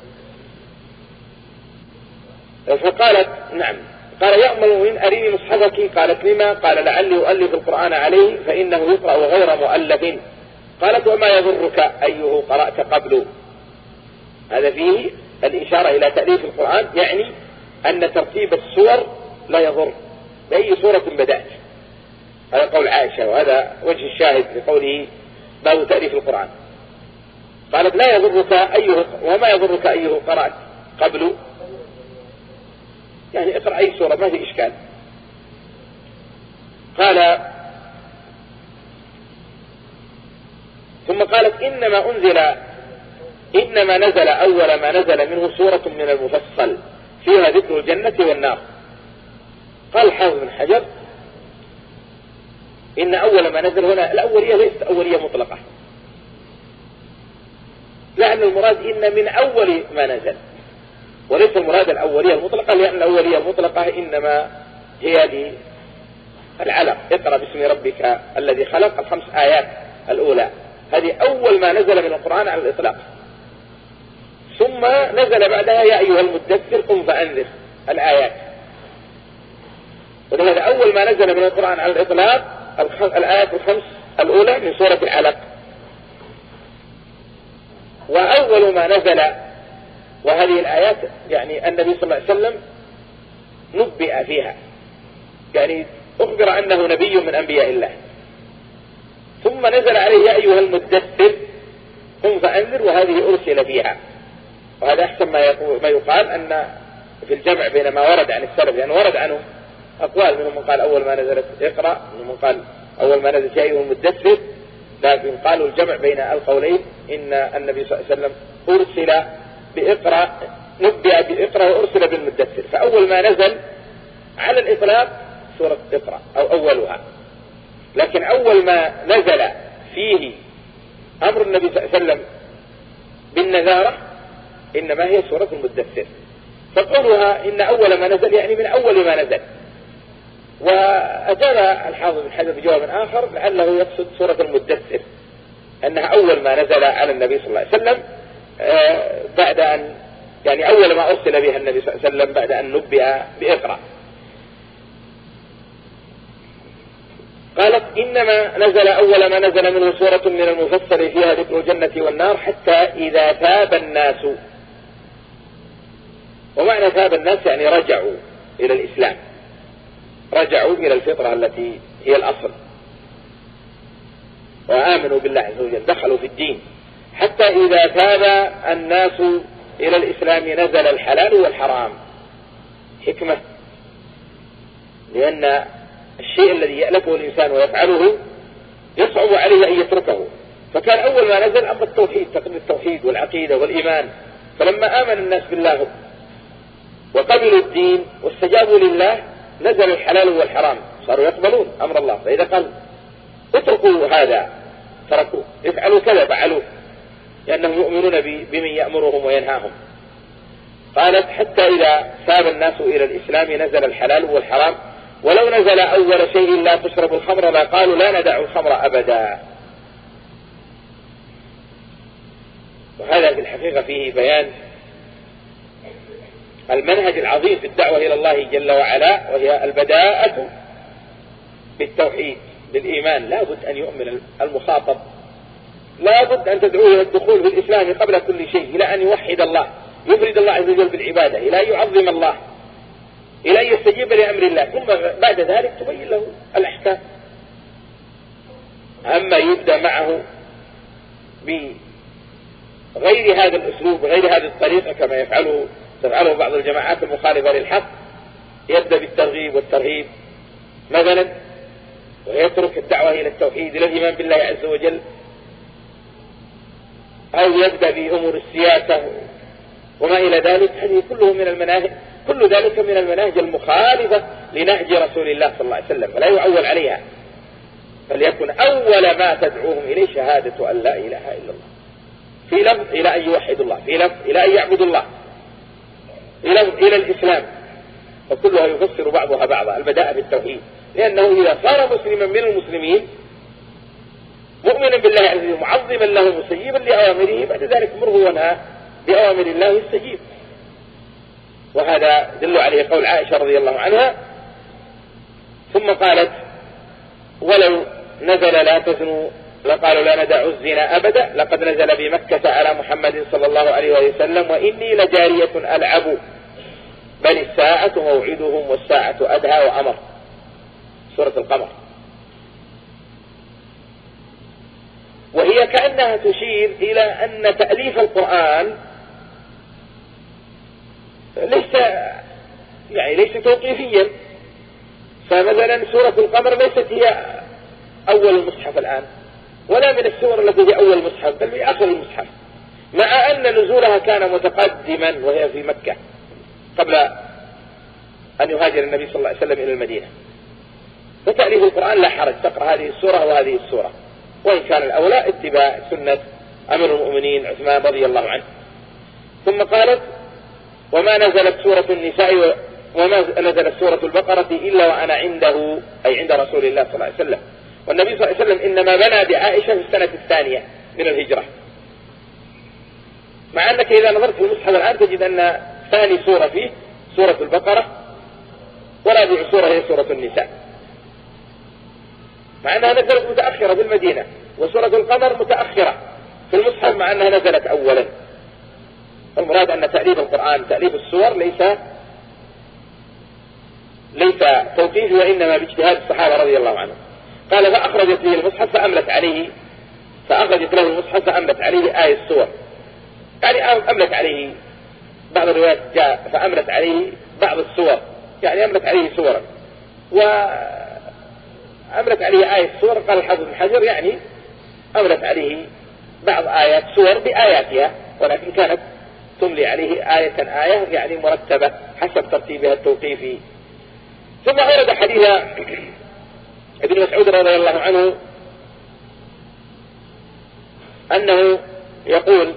فقالت نعم. قال يا أم المؤمنين أريني مصحفك. قالت لما؟ قال لعلي أؤلف القرآن عليه فإنه يقرأ غير مؤلف. قالت وما يضرك أيه قرأت قبل؟ هذا فيه الإشارة إلى تأليف القرآن، يعني أن ترتيب السور لا يضر بأي سورة بدأت. هذا قول عائشة، وهذا وجه الشاهد لقوله باب تأليف القرآن. قالت لا يضرك أيه وما يضرك أيه قرأت قبل، يعني اقرأ أي سورة ما في إشكال. قال ثم قالت إنما أنزل إنما نزل أول ما نزل منه سورة من المفصل فيها ذكر الجنة والنار. قال حافظ بن حجر إن أول ما نزل هنا الأولية ليست أولية مطلقة، لأن المراد إن من أول ما نزل، وليس المراد الأولية المطلقة، لأن الأولية المطلقة إنما هي للعلق اقرأ باسم ربك الذي خلق الخمس آيات الأولى، هذه أول ما نزل من القرآن على الإطلاق. ثم نزل بعدها يا أيها المدثر قم فأنذر الآيات، ولهذا أول ما نزل من القرآن على الإطلاق الآيات الخمس الأولى من سورة العلق. وأول ما نزل وهذه الآيات يعني النبي صلى الله عليه وسلم نبئ فيها، يعني أخبر أنه نبي من أنبياء الله. ثم نزل عليه يا أيها المدثر قم فأنذر، وهذه أرسل فيها. وهذا أحسن ما ما يقال أن في الجمع بين ما ورد عن السلف، لأنه يعني ورد عنه أقوال، منهم من قال أول ما نزلت اقرأ، منهم من قال أول ما نزلت يا أيها المدثر، لكن قالوا الجمع بين القولين إن النبي صلى الله عليه وسلم أرسل بإقرأ، نبئ بإقرأ وأرسل بالمدثر. فأول ما نزل على الإطلاق سورة اقرأ أو أولها، لكن أول ما نزل فيه أمر النبي صلى الله عليه وسلم بالنذارة إنما هي سورة المدثر. فقولها إن أول ما نزل يعني من أول ما نزل. وأجاب الحافظ بن حجر بجواب آخر لعله يقصد سورة المدثر أنها أول ما نزل على النبي صلى الله عليه وسلم بعد أن يعني أول ما أرسل بها النبي صلى الله عليه وسلم بعد أن نبئ بإقرأ. قالت إنما نزل أول ما نزل منه سورة من المفصل فيها ذكر الجنة والنار حتى إذا تاب الناس. ومعنى تاب الناس يعني رجعوا إلى الإسلام، رجعوا إلى الفطرة التي هي الأصل، وآمنوا بالله عز وجل، دخلوا في الدين. حتى إذا تاب الناس إلى الإسلام نزل الحلال والحرام. حكمة، لأن الشيء الذي يألفه الإنسان ويفعله يصعب عليه أن يتركه. فكان أول ما نزل أمر التوحيد، تقديم التوحيد والعقيدة والإيمان. فلما آمن الناس بالله وقبلوا الدين واستجابوا لله نزل الحلال والحرام صاروا يقبلون أمر الله، فإذا قال اتركوا هذا تركوا، افعلوا كذا فعلوا، لأنهم يؤمنون بمن يأمرهم وينهاهم. قالت حتى إذا ساب الناس إلى الإسلام نزل الحلال والحرام، ولو نزل أول شيء لا تشرب الخمر لا قالوا لا ندع الخمر أبدا. وهذا في الحقيقة فيه بيان المنهج العظيم في الدعوة إلى الله جل وعلا، وهي البداءة بالتوحيد بالإيمان. لا بد أن يؤمن المخاطب، لا بد أن تدعوه إلى الدخول في الإسلام قبل كل شيء، إلى أن يوحد الله، يفرد الله عز وجل بالعبادة، إلى أن يعظم الله، إلى أن يستجيب لأمر الله، ثم بعد ذلك تبين له الأحكام. أما يبدأ معه بغير هذا الأسلوب غير هذه الطريقة كما يفعله تفعله بعض الجماعات المخالفة للحق، يبدأ بالترغيب والترهيب مثلا، ويترك الدعوة إلى التوحيد إلى الإيمان بالله عز وجل، أو يبدأ بأمور السياسة وما إلى ذلك. هذه كله من المناهج، كل ذلك من المناهج المخالفة لنهج رسول الله صلى الله عليه وسلم، فلا يعول عليها، فليكن أول ما تدعوهم إليه شهادة أن لا إله إلا الله، في لفظ إلى أن يوحدوا الله، في لفظ إلى أن يعبدوا الله، إلى إلى الإسلام، وكلها يفسر بعضها بعضا. البداء بالتوحيد، لأنه إذا صار مسلما من المسلمين مؤمنا بالله عز وجل معظما له مسيبا لأوامره، بعد ذلك مره وانهى بأوامر الله يستجيب. وهذا دل عليه قول عائشة رضي الله عنها. ثم قالت ولو نزل لا تزنوا لقالوا لا ندع الزنا أبدا، لقد نزل بمكة على محمد صلى الله عليه وسلم وإني لجارية ألعب بل الساعة موعدهم والساعة أدهى وأمر، سورة القمر. وهي كأنها تشير إلى أن تأليف القرآن ليس يعني ليس توقيفيا، فمثلا سورة القمر ليست هي أول المصحف الآن، ولا من السور التي هي أول المصحف، بل في آخر المصحف، مع أن نزولها كان متقدما وهي في مكة قبل أن يهاجر النبي صلى الله عليه وسلم إلى المدينة. فتأليف القرآن لا حرج، تقرأ هذه السورة وهذه السورة، وإن كان الأولى اتباع سنة أمير المؤمنين عثمان رضي الله عنه. ثم قالت وما نزلت سورة النساء وما نزلت سورة البقرة إلا وأنا عنده، أي عند رسول الله صلى الله عليه وسلم. والنبي صلى الله عليه وسلم إنما بنى بعائشة في السنة الثانية من الهجرة، مع أنك إذا نظرت في المصحف الآن تجد أن ثاني سورة فيه سورة البقرة، ورابع سورة هي سورة النساء، مع أنها نزلت متأخرة في المدينة، وسورة القمر متأخرة في المصحف مع أنها نزلت أولا. المراد أن تأليف القرآن تأليف السور ليس ليس توقيفي، وإنما باجتهاد الصحابة رضي الله عنهم. قال فأخرجت له المصحف فأملت عليه فأخرجت له المصحف فأملت عليه آية السور، يعني أملت عليه، بعض الروايات جاء فأملت عليه بعض السور، يعني أملت عليه سورا، وأملت عليه آية السور. قال الحافظ بن حجر يعني أملت عليه بعض آيات سور بآياتها، ولكن كانت تملي عليه آية آية يعني مرتبة حسب ترتيبها التوقيفي. ثم أورد حديث ابن مسعود رضي الله عنه أنه يقول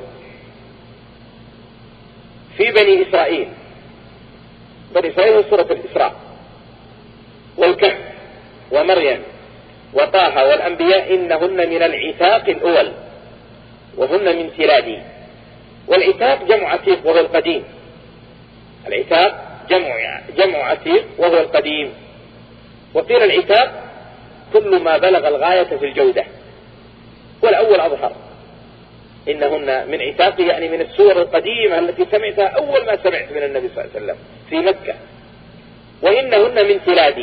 في بني إسرائيل، بني إسرائيل سورة الإسراء والكهف ومريم وطه والأنبياء إنهن من العتاق الأول وهن من تلادي. والعتاق جمع عتيق وهو القديم، العتاق جمع جمع عتيق وهو القديم. وقيل العتاق كل ما بلغ الغاية في الجودة، والأول أظهر، إنهن من عتاق يعني من السور القديمة التي سمعتها أول ما سمعت من النبي صلى الله عليه وسلم في مكة. وإنهن من تلادي،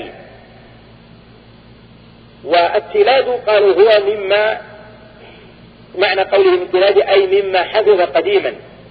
والتلاد قالوا هو مما معنى قوله من تلاد أي مما حدث قديما.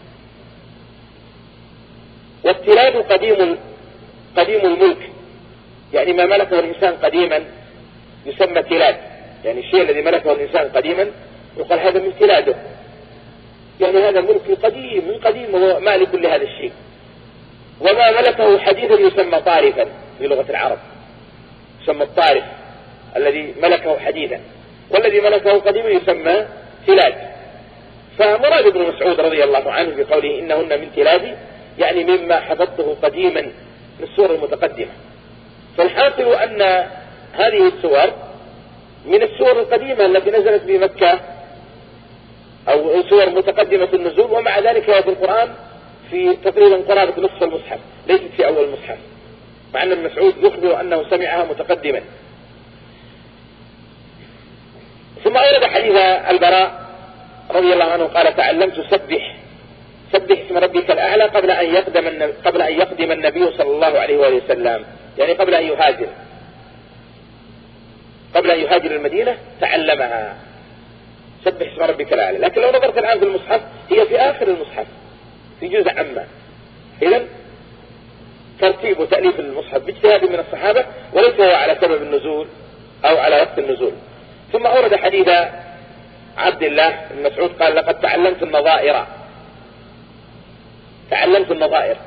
والتلاد قديم قديم الملك، يعني ما ملكه الإنسان قديما يسمى تلاد، يعني الشيء الذي ملكه الإنسان قديما يقال هذا من تلاده، يعني هذا ملك قديم من قديم وهو مالك لهذا الشيء. وما ملكه حديثا يسمى طارفا، في لغة العرب، يسمى الطارف الذي ملكه حديثا، والذي ملكه قديما يسمى تلاد. فمراد ابن مسعود رضي الله عنه بقوله إنهن من تلادي يعني مما حفظته قديما من السور المتقدمة. فالحاصل أن هذه السور من السور القديمة التي نزلت بمكة أو سور متقدمة النزول، ومع ذلك هي في القرآن في تقريبا قرابة نصف المصحف، ليست في أول المصحف، مع أن ابن مسعود يخبر أنه سمعها متقدما. ثم أورد حديث البراء رضي الله عنه قال تعلمت سبح سبح اسم ربك الأعلى قبل أن يقدم قبل أن يقدم النبي صلى الله عليه وآله وسلم، يعني قبل أن يهاجر قبل أن يهاجر المدينة تعلمها، سبح اسم ربك الأعلى. لكن لو نظرت الآن في المصحف هي في آخر المصحف في جزء عامة. إذن ترتيب وتأليف المصحف باجتهاد من الصحابة، وليس هو على سبب النزول أو على وقت النزول. ثم أورد حديث عبد الله بن مسعود قال لقد تعلمت النظائر تعلمت النظائر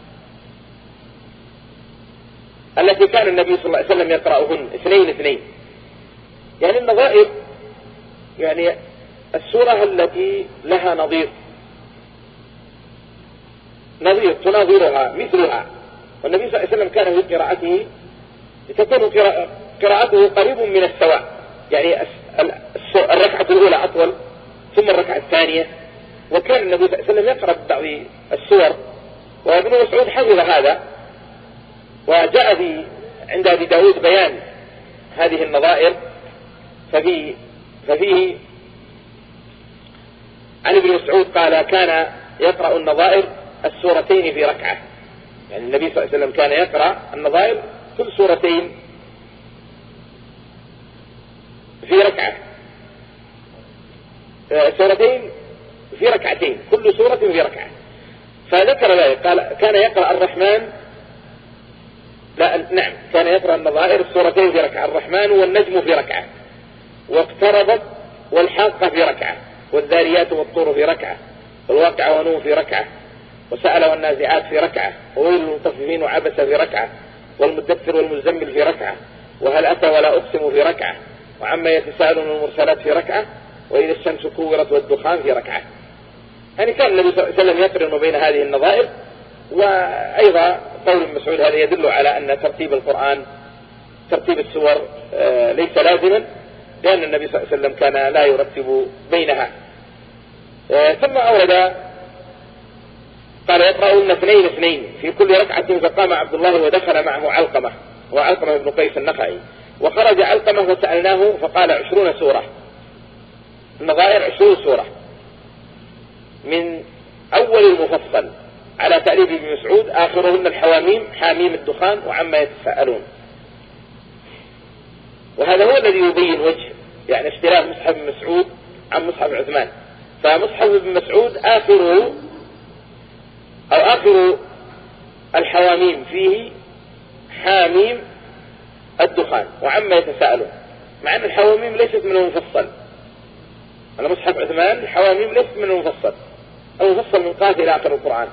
التي كان النبي صلى الله عليه وسلم يقرأهن اثنين اثنين، يعني النظائر يعني السورة التي لها نظير نظير تناظرها مثلها، والنبي صلى الله عليه وسلم كان في قراءته تكون قراءته قريب من السواء، يعني الركعة الأولى أطول ثم الركعة الثانية، وكان النبي صلى الله عليه وسلم يقرأ بعض السور، وابن مسعود حفظ هذا. وجاء في عند أبي داود بيان هذه النظائر، ففيه, ففيه عن ابن مسعود قال كان يقرأ النظائر السورتين في ركعة، يعني النبي صلى الله عليه وسلم كان يقرأ النظائر كل سورتين في ركعة، سورتين في ركعتين، كل سورة في ركعة. فذكر ذلك قال كان يقرأ الرحمن لا نعم كان يقرأ النظائر السورتين في ركعة، الرحمن والنجم في ركعة، واقتربت والحاقة في ركعة، والذاريات والطور في ركعة، والواقع ونون في ركعة، وسأل والنازعات في ركعة، وويل للمطففين وعبس في ركعة، والمدثر والمزمل في ركعة، وهل أتى ولا أقسم في ركعة، وعما يتساءلون المرسلات في ركعة، وإذا الشمس كورت والدخان في ركعة. يعني كان النبي صلى الله عليه وسلم يقرن بين هذه النظائر. وأيضا قول ابن مسعود هذا يدل على أن ترتيب القرآن ترتيب السور ليس لازما، لأن النبي صلى الله عليه وسلم كان لا يرتب بينها. ثم أورد قال يقرأون اثنين اثنين في كل ركعة، فقام عبد الله ودخل معه علقمة وعلقمة بن قيس النخعي، وخرج علقمة فسألناه فقال عشرون سورة، النظائر عشرون سورة من أول المفصل على تأليف ابن مسعود، آخرهن الحواميم حاميم الدخان وعما يتساءلون. وهذا هو الذي يبين وجه يعني اختلاف مصحف ابن مسعود عن مصحف عثمان. فمصحف ابن مسعود آخره أو آخر الحواميم فيه حاميم الدخان وعما يتساءلون، مع أن الحواميم ليست من المفصل. على مصحف عثمان الحواميم ليست من المفصل، المفصل من قاف إلى آخر القرآن.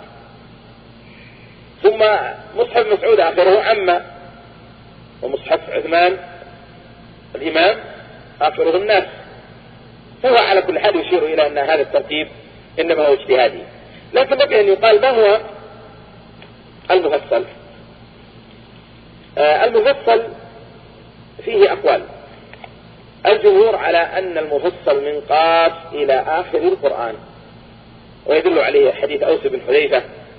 ثم مصحف مسعود آخره عما، ومصحف عثمان الإمام آخره الناس. فهو على كل حال يشير إلى أن هذا الترتيب إنما هو اجتهادي. لكن بقي أن يقال ما هو المفصل. آه المفصل فيه أقوال. الجمهور على أن المفصل من قاف إلى آخر القرآن، ويدل عليه حديث أوس بن حذيفة،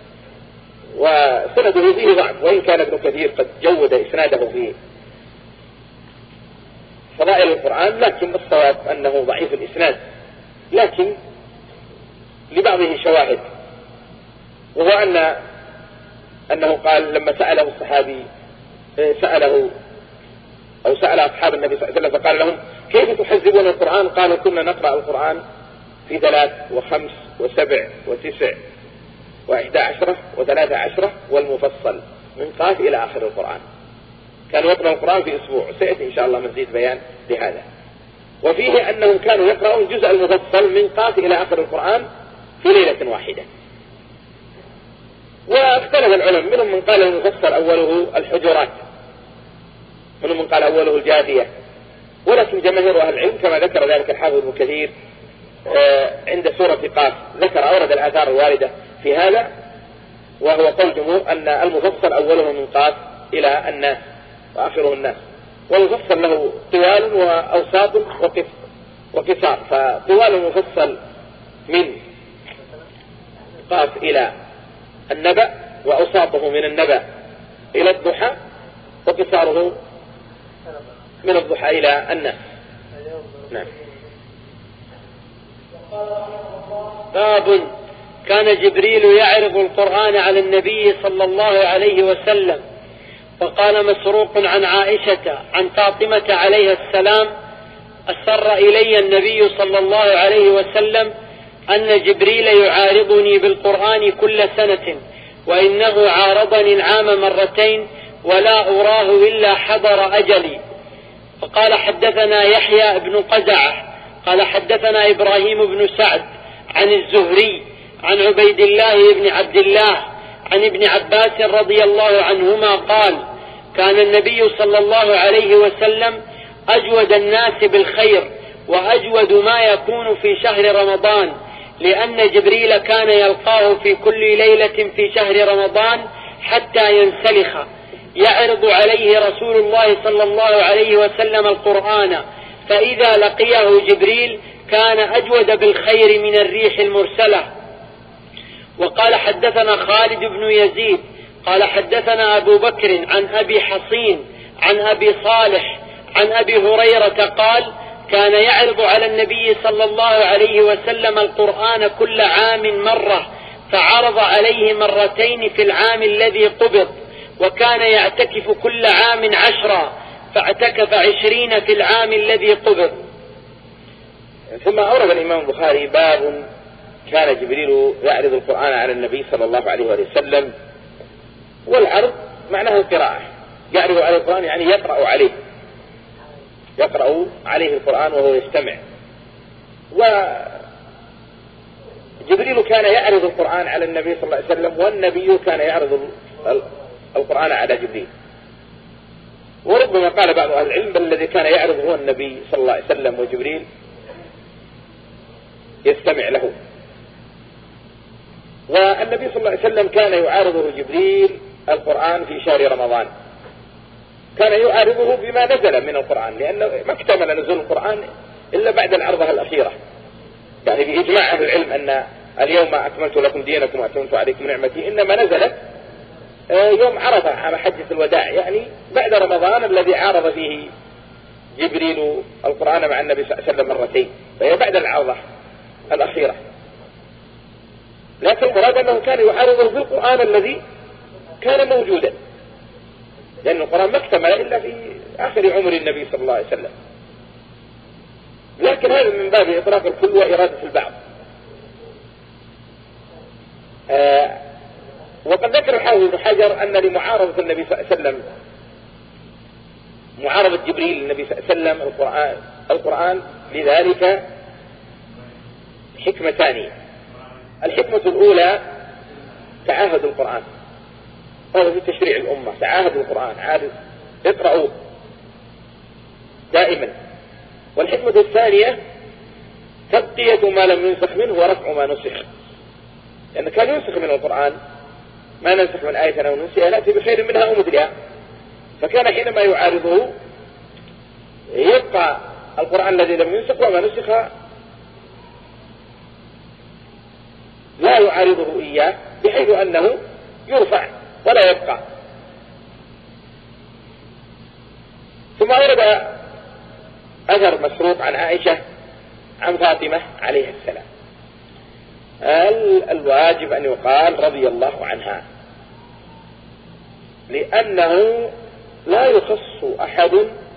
وسنده فيه ضعف، وإن كان ابن كثير قد جود إسناده في فضائل القرآن، لكن الصواب أنه ضعيف الإسناد، لكن لبعضه شواهد. وهو أن أنه قال لما سأله الصحابي سأله أو سأل أصحاب النبي صلى الله عليه وسلم فقال لهم كيف تحزبون القرآن؟ قالوا كنا نقرأ القرآن في ثلاث وخمس وسبع وتسع وإحدى عشرة وثلاثة عشرة والمفصل من قاف إلى آخر القرآن. كانوا يقرأوا القرآن في أسبوع، سيأتي إن شاء الله مزيد بيان لهذا. وفيه أنهم كانوا يقرأون جزء المفصل من قاف إلى آخر القرآن في ليلة واحدة. واختلف العلماء، منهم من قال المفصل أوله الحجرات منهم من قال أوله الجاثية، ولكن جماهير أهل العلم كما ذكر ذلك الحافظ ابن كثير عند سورة قاف ذكر أورد الآثار الواردة في هذا، وهو قول جمهور أن المفصل أوله من قاف إلى الناس وآخره الناس، والمفصل له طوال وأوساط وقصار، فطوال المفصل من قاف إلى النبأ، وأوساطه من النبأ إلى الضحى، وقصاره من الضحى إلى الناس. نعم. باب كان جبريل يعرض القرآن على النبي صلى الله عليه وسلم. فقال مسروق عن عائشة عن فاطمة عليها السلام: أسر إلي النبي صلى الله عليه وسلم أن جبريل يعارضني بالقرآن كل سنة، وإنه عارضني العام مرتين ولا أراه إلا حضر أجلي. فقال حدثنا يحيى بن قزعة قال حدثنا إبراهيم بن سعد عن الزهري عن عبيد الله بن عبد الله عن ابن عباس رضي الله عنهما قال: كان النبي صلى الله عليه وسلم أجود الناس بالخير وأجود ما يكون في شهر رمضان، لأن جبريل كان يلقاه في كل ليلة في شهر رمضان حتى ينسلخ، يعرض عليه رسول الله صلى الله عليه وسلم القرآن، فإذا لقيه جبريل كان أجود بالخير من الريح المرسلة. وقال حدثنا خالد بن يزيد قال حدثنا أبو بكر عن أبي حصين عن أبي صالح عن أبي هريرة قال: كان يعرض على النبي صلى الله عليه وسلم القرآن كل عام مرة، فعرض عليه مرتين في العام الذي قبض، وكان يعتكف كل عام عشرا، فاعتكف عشرين في العام الذي قبض. ثم أورد الإمام البخاري باب كان جبريل يعرض القرآن على النبي صلى الله عليه وسلم. والعرض معناه القراءة، يعرض عليه القرآن يعني يقرأ عليه يقرأ عليه القرآن وهو يستمع. وجبريل كان يعرض القرآن على النبي صلى الله عليه وسلم، والنبي كان يعرض القرآن على جبريل. وربما قال بعض أهل العلم بل الذي كان يعرض هو النبي صلى الله عليه وسلم، وجبريل يستمع له. والنبي صلى الله عليه وسلم كان يعارضه جبريل القرآن في شهر رمضان، كان يعارضه بما نزل من القرآن، لأنه ما اكتمل نزول القرآن إلا بعد العرضة الأخيرة، يعني بإجماع أهل العلم أن اليوم أكملت لكم دينكم وأتممت عليكم نعمتي، إنما نزلت يوم عرفة على حجة الوداع، يعني بعد رمضان الذي عارض فيه جبريل القرآن مع النبي صلى الله عليه وسلم مرتين، فهي بعد العرضة الأخيرة. لكن المراد أنه كان يعارضه بالقرآن الذي كان موجودا، لأن القرآن ما اكتمل إلا في آخر عمر النبي صلى الله عليه وسلم. لكن هذا من باب إطلاق الكل وإرادة البعض. آه وقد ذكر الحافظ ابن حجر أن لمعارضة النبي صلى الله عليه وسلم، معارضة جبريل للنبي صلى الله عليه وسلم القرآن القرآن لذلك حكمتان. الحكمة الأولى تعاهد القرآن، هذا في تشريع الأمة، تعاهد القرآن، عادة اقرأوه دائما. والحكمة الثانية تبقية ما لم ينسخ منه ورفع ما نسخ، لأن كان ينسخ من القرآن ما ننسخ من آية أو ننسيها نأتي بخير منها أو مثلها، فكان حينما يعارضه يبقى القرآن الذي لم ينسخ وما نسخ لا يعارضه إياه، بحيث أنه يرفع ولا يبقى. ثم ورد أثر مسروق عن عائشة عن فاطمة عليه السلام. الواجب أن يقال رضي الله عنها، لأنه لا يخص أحد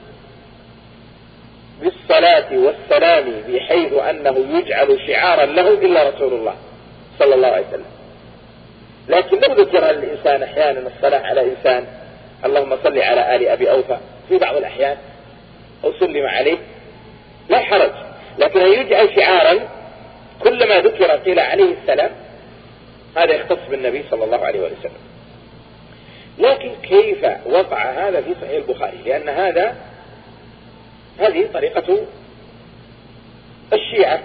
بالصلاة والسلام بحيث أنه يجعل شعارا له إلا رسول الله صلى الله عليه وسلم. لكن لو ذكر الإنسان أحيانا الصلاة على إنسان، اللهم صل على آل أبي أوفى في بعض الأحيان، أو سلم عليه لا حرج، لكن أن يجعل شعارا كلما ذكر قيل عليه السلام، هذا يختص بالنبي صلى الله عليه وسلم. لكن كيف وقع هذا في صحيح البخاري؟ لأن هذا هذه طريقة الشيعة.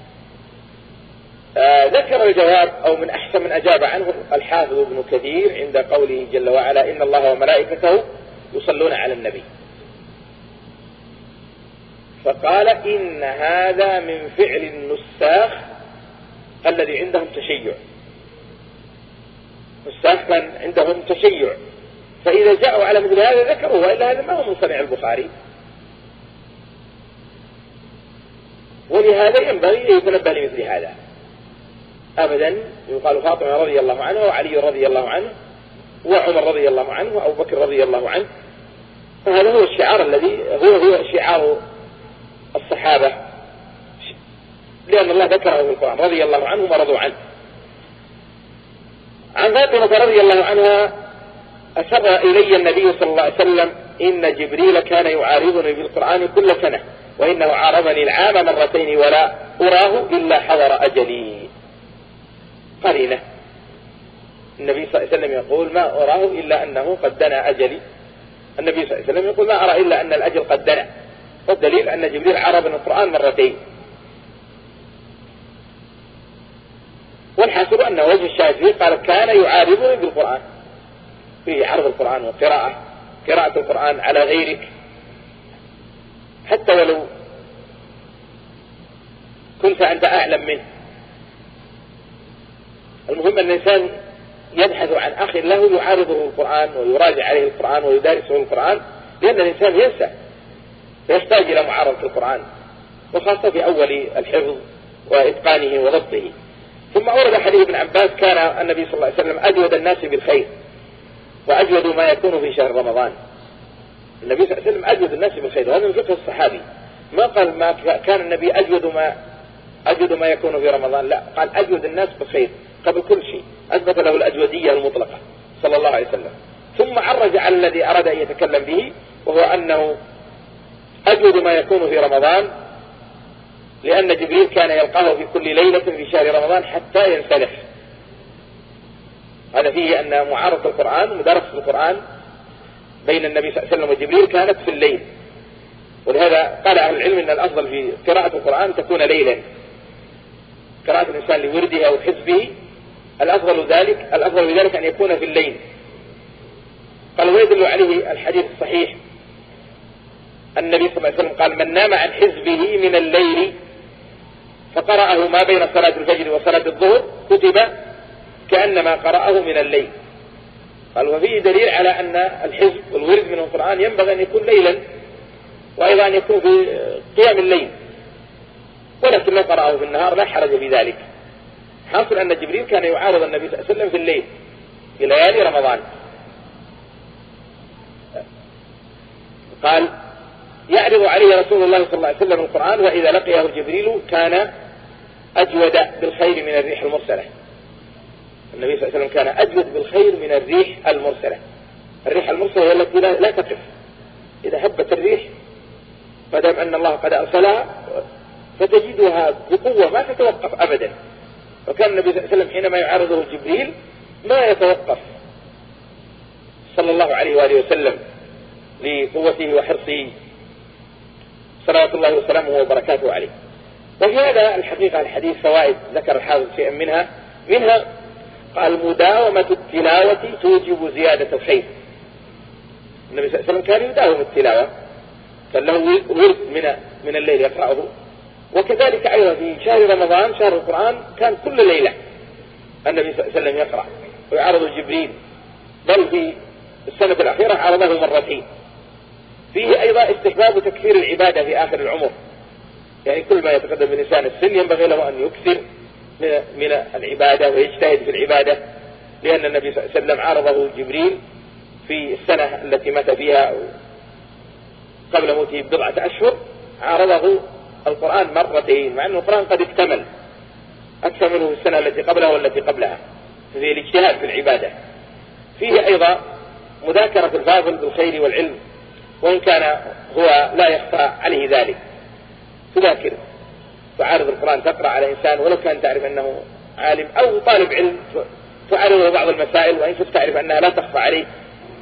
آه ذكر الجواب أو من أحسن من أجاب عنه الحافظ ابن كثير عند قوله جل وعلا إن الله وملائكته يصلون على النبي، فقال إن هذا من فعل النساخ الذي عندهم تشيع. النساخ كان عندهم تشيع، فإذا جاءوا على مثل هذا ذكروا، وإلا هذا ما هو من صنيع البخاري. ولهذا ينبغي أن يتنبه لمثل هذا أبدا. يقال فاطمة رضي الله عنها وعلي رضي الله عنه وعمر رضي الله عنه وأبو بكر رضي الله عنه، فهذا هو الشعار الذي هو هو شعار الصحابة، لأن الله ذكره في القرآن رضي الله عنهم ورضوا عنه. عن فاطمة رضي الله عنها أسر إلي النبي صلى الله عليه وسلم إن جبريل كان يعارضني بالقرآن كل سنة، وإنه عارضني العام مرتين ولا أراه إلا حضر أجلي. قرينة النبي صلى الله عليه وسلم يقول ما أراه إلا أنه قد دنا أجلي. النبي صلى الله عليه وسلم يقول ما أرى إلا أن الأجل قد دنا، والدليل أن جبريل عارضني القرآن مرتين. والحاصل أن وجه الشاهد فيه قال كان يعارضني بالقرآن، فيه عرض القرآن وقراءة قراءة القرآن على غيرك، حتى ولو كنت أنت أعلم منه. المهم أن الإنسان يبحث عن أخ له يعارضه القرآن ويراجع عليه القرآن ويدارسه القرآن، لأن الإنسان ينسى ويحتاج إلى معارضة القرآن، وخاصة في أول الحفظ وإتقانه وضبطه. ثم أورد حديث ابن عباس كان النبي صلى الله عليه وسلم أجود الناس بالخير وأجود ما يكون في شهر رمضان. النبي صلى الله عليه وسلم أجود الناس بالخير، وهذا من فقه الصحابي. ما قال ما كان النبي أجود ما أجود ما يكون في رمضان، لا، قال أجود الناس بالخير قبل كل شيء، أثبت له الأجودية المطلقة صلى الله عليه وسلم. ثم عرج على الذي أراد أن يتكلم به، وهو أنه أجود ما يكون في رمضان لأن جبريل كان يلقاه في كل ليلة في شهر رمضان حتى ينسلخ. هذا فيه أن معارضة القرآن ومدارسة القرآن بين النبي صلى الله عليه وسلم وجبريل كانت في الليل، ولهذا قال أهل العلم أن الأفضل في قراءة القرآن تكون ليلا، قراءة الإنسان لورده أو حزبه الأفضل ذلك الأفضل بذلك أن يكون في الليل. قال ويدل عليه الحديث الصحيح النبي صلى الله عليه وسلم قال من نام عن حزبه من الليل فقرأه ما بين صلاة الفجر وصلاة الظهر كتب كأنما قرأه من الليل. قال وفيه دليل على أن الحزب والورد من القرآن ينبغي أن يكون ليلا، وأيضا أن يكون في قيام الليل، ولكن لو قرأه في النهار لا حرج في ذلك. حاصل أن جبريل كان يعارض النبي صلى الله عليه وسلم في الليل في ليالي رمضان. قال يعرض عليه رسول الله صلى الله عليه وسلم القرآن وإذا لقيه جبريل كان أجود بالخير من الريح المرسلة. النبي صلى الله عليه وسلم كان أجود بالخير من الريح المرسلة. الريح المرسلة هي التي لا تقف، إذا هبت الريح فدام أن الله قد أرسلها فتجدها بقوة ما تتوقف أبدا. وكان النبي صلى الله عليه وسلم حينما يعارضه جبريل ما يتوقف صلى الله عليه وآله وسلم لقوته وحرصه صلوات الله وسلامه وبركاته عليه. وفي هذا الحقيقة الحديث فوائد ذكر الحافظ شيئا منها منها قال مداومة التلاوة توجب زيادة الخير. النبي صلى الله عليه وسلم كان يداوم التلاوة، كان له ورد من من الليل يقرأه، وكذلك أيضا في شهر رمضان شهر القرآن كان كل ليلة النبي صلى الله عليه وسلم يقرأ ويعرض جبريل، بل في السنة الأخيرة عرضه مرتين. فيه أيضا استحباب تكثير العبادة في آخر العمر، يعني كل ما يتقدم من إنسان السن ينبغي له أن يكثر من العبادة ويجتهد في العبادة، لأن النبي صلى الله عليه وسلم عرضه جبريل في السنة التي مات فيها قبل موته بضعة أشهر، عرضه القرآن مرتين، مع أن القرآن قد اكتمل أكثر منه في السنة التي قبلها والتي قبلها في الاجتهاد في العبادة. فيه أيضا مذاكرة الفاضل بالخير والعلم، وإن كان هو لا يخفى عليه ذلك، تذاكر تعارض القرآن تقرأ على إنسان ولو كان تعرف أنه عالم أو طالب علم، تعارضه بعض المسائل وإن كنت تعرف أنها لا تخفى عليه،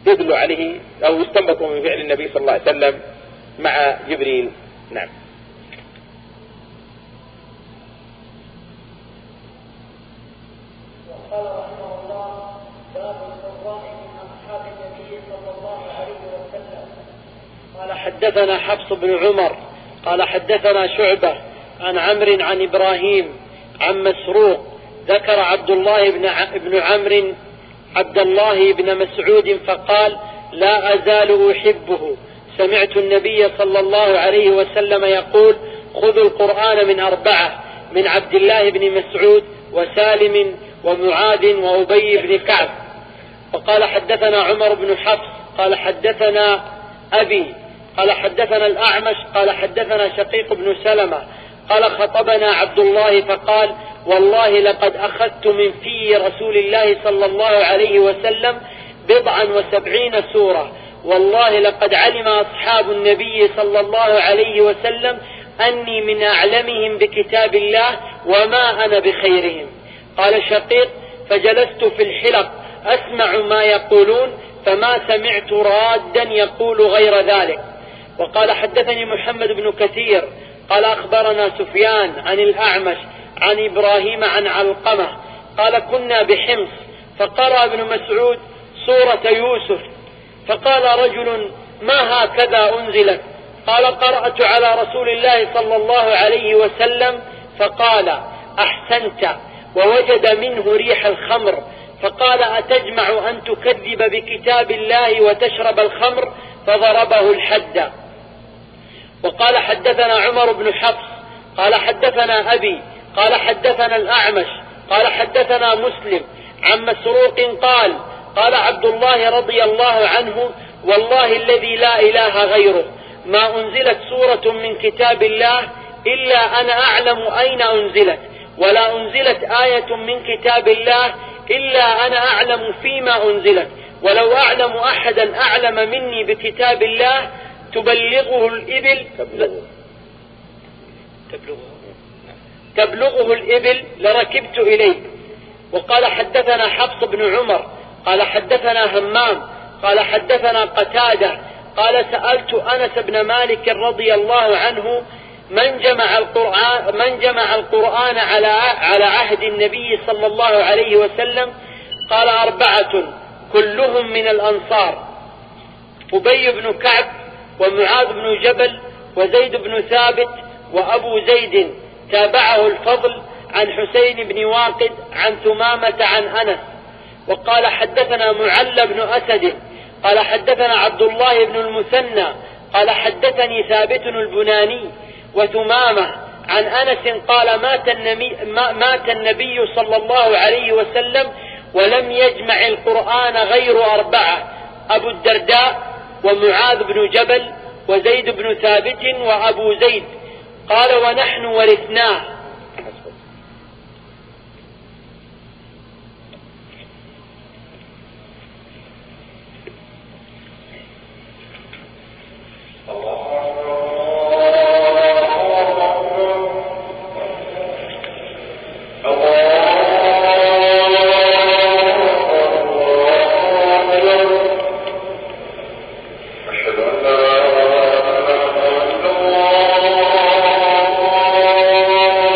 يدل عليه أو يستنبط من فعل النبي صلى الله عليه وسلم مع جبريل. نعم. وقال رحمه الله: باب القراء من أصحاب النبي صلى الله عليه وسلم. قال حدثنا حفص بن عمر قال حدثنا شعبة عن عمرو عن إبراهيم عن مسروق ذكر عبد الله بن عمرو عبد الله بن مسعود فقال: لا أزال أحبه، سمعت النبي صلى الله عليه وسلم يقول: خذوا القرآن من أربعة، من عبد الله بن مسعود وسالم ومعاذ وأبي بن كعب. وقال حدثنا عمر بن حفص قال حدثنا أبي قال حدثنا الأعمش قال حدثنا شقيق بن سلمة قال خطبنا عبد الله فقال: والله لقد أخذت من في رسول الله صلى الله عليه وسلم بضعا وسبعين سورة، والله لقد علم أصحاب النبي صلى الله عليه وسلم أني من أعلمهم بكتاب الله وما أنا بخيرهم. قال شقيق: فجلست في الحلق أسمع ما يقولون فما سمعت رادا يقول غير ذلك. وقال حدثني محمد بن كثير قال أخبرنا سفيان عن الأعمش عن إبراهيم عن علقمة قال: كنا بحمص فقرأ ابن مسعود سورة يوسف، فقال رجل: ما هكذا أنزلت؟ قال: قرأت على رسول الله صلى الله عليه وسلم فقال: أحسنت، ووجد منه ريح الخمر، فقال: أتجمع أن تكذب بكتاب الله وتشرب الخمر؟ فضربه الحد. وقال حدثنا عمر بن حفص قال حدثنا أبي قال حدثنا الأعمش قال حدثنا مسلم عن مسروق قال: قال عبد الله رضي الله عنه: والله الذي لا إله غيره ما أنزلت سورة من كتاب الله إلا أنا أعلم أين أنزلت، ولا أنزلت آية من كتاب الله إلا أنا أعلم فيما أنزلت، ولو أعلم أحدا أعلم مني بكتاب الله تبلغه الإبل تبلغه, تبلغه الإبل لركبت إليه. وقال حدثنا حفص بن عمر قال حدثنا همام قال حدثنا قتادة قال: سألت أنس بن مالك رضي الله عنه: من جمع القرآن, من جمع القرآن على على عهد النبي صلى الله عليه وسلم؟ قال: أربعة كلهم من الأنصار: أبي بن كعب ومعاذ بن جبل وزيد بن ثابت وأبو زيد. تابعه الفضل عن حسين بن واقد عن ثمامة عن أنس. وقال حدثنا معل بن أسد قال حدثنا عبد الله بن المثنى قال حدثني ثابت البناني وثمامة عن أنس قال: مات النبي, مات النبي صلى الله عليه وسلم ولم يجمع القرآن غير أربعة: أبو الدرداء ومعاذ بن جبل وزيد بن ثابت وأبو زيد. قال: ونحن ورثناه. أشهد أن لا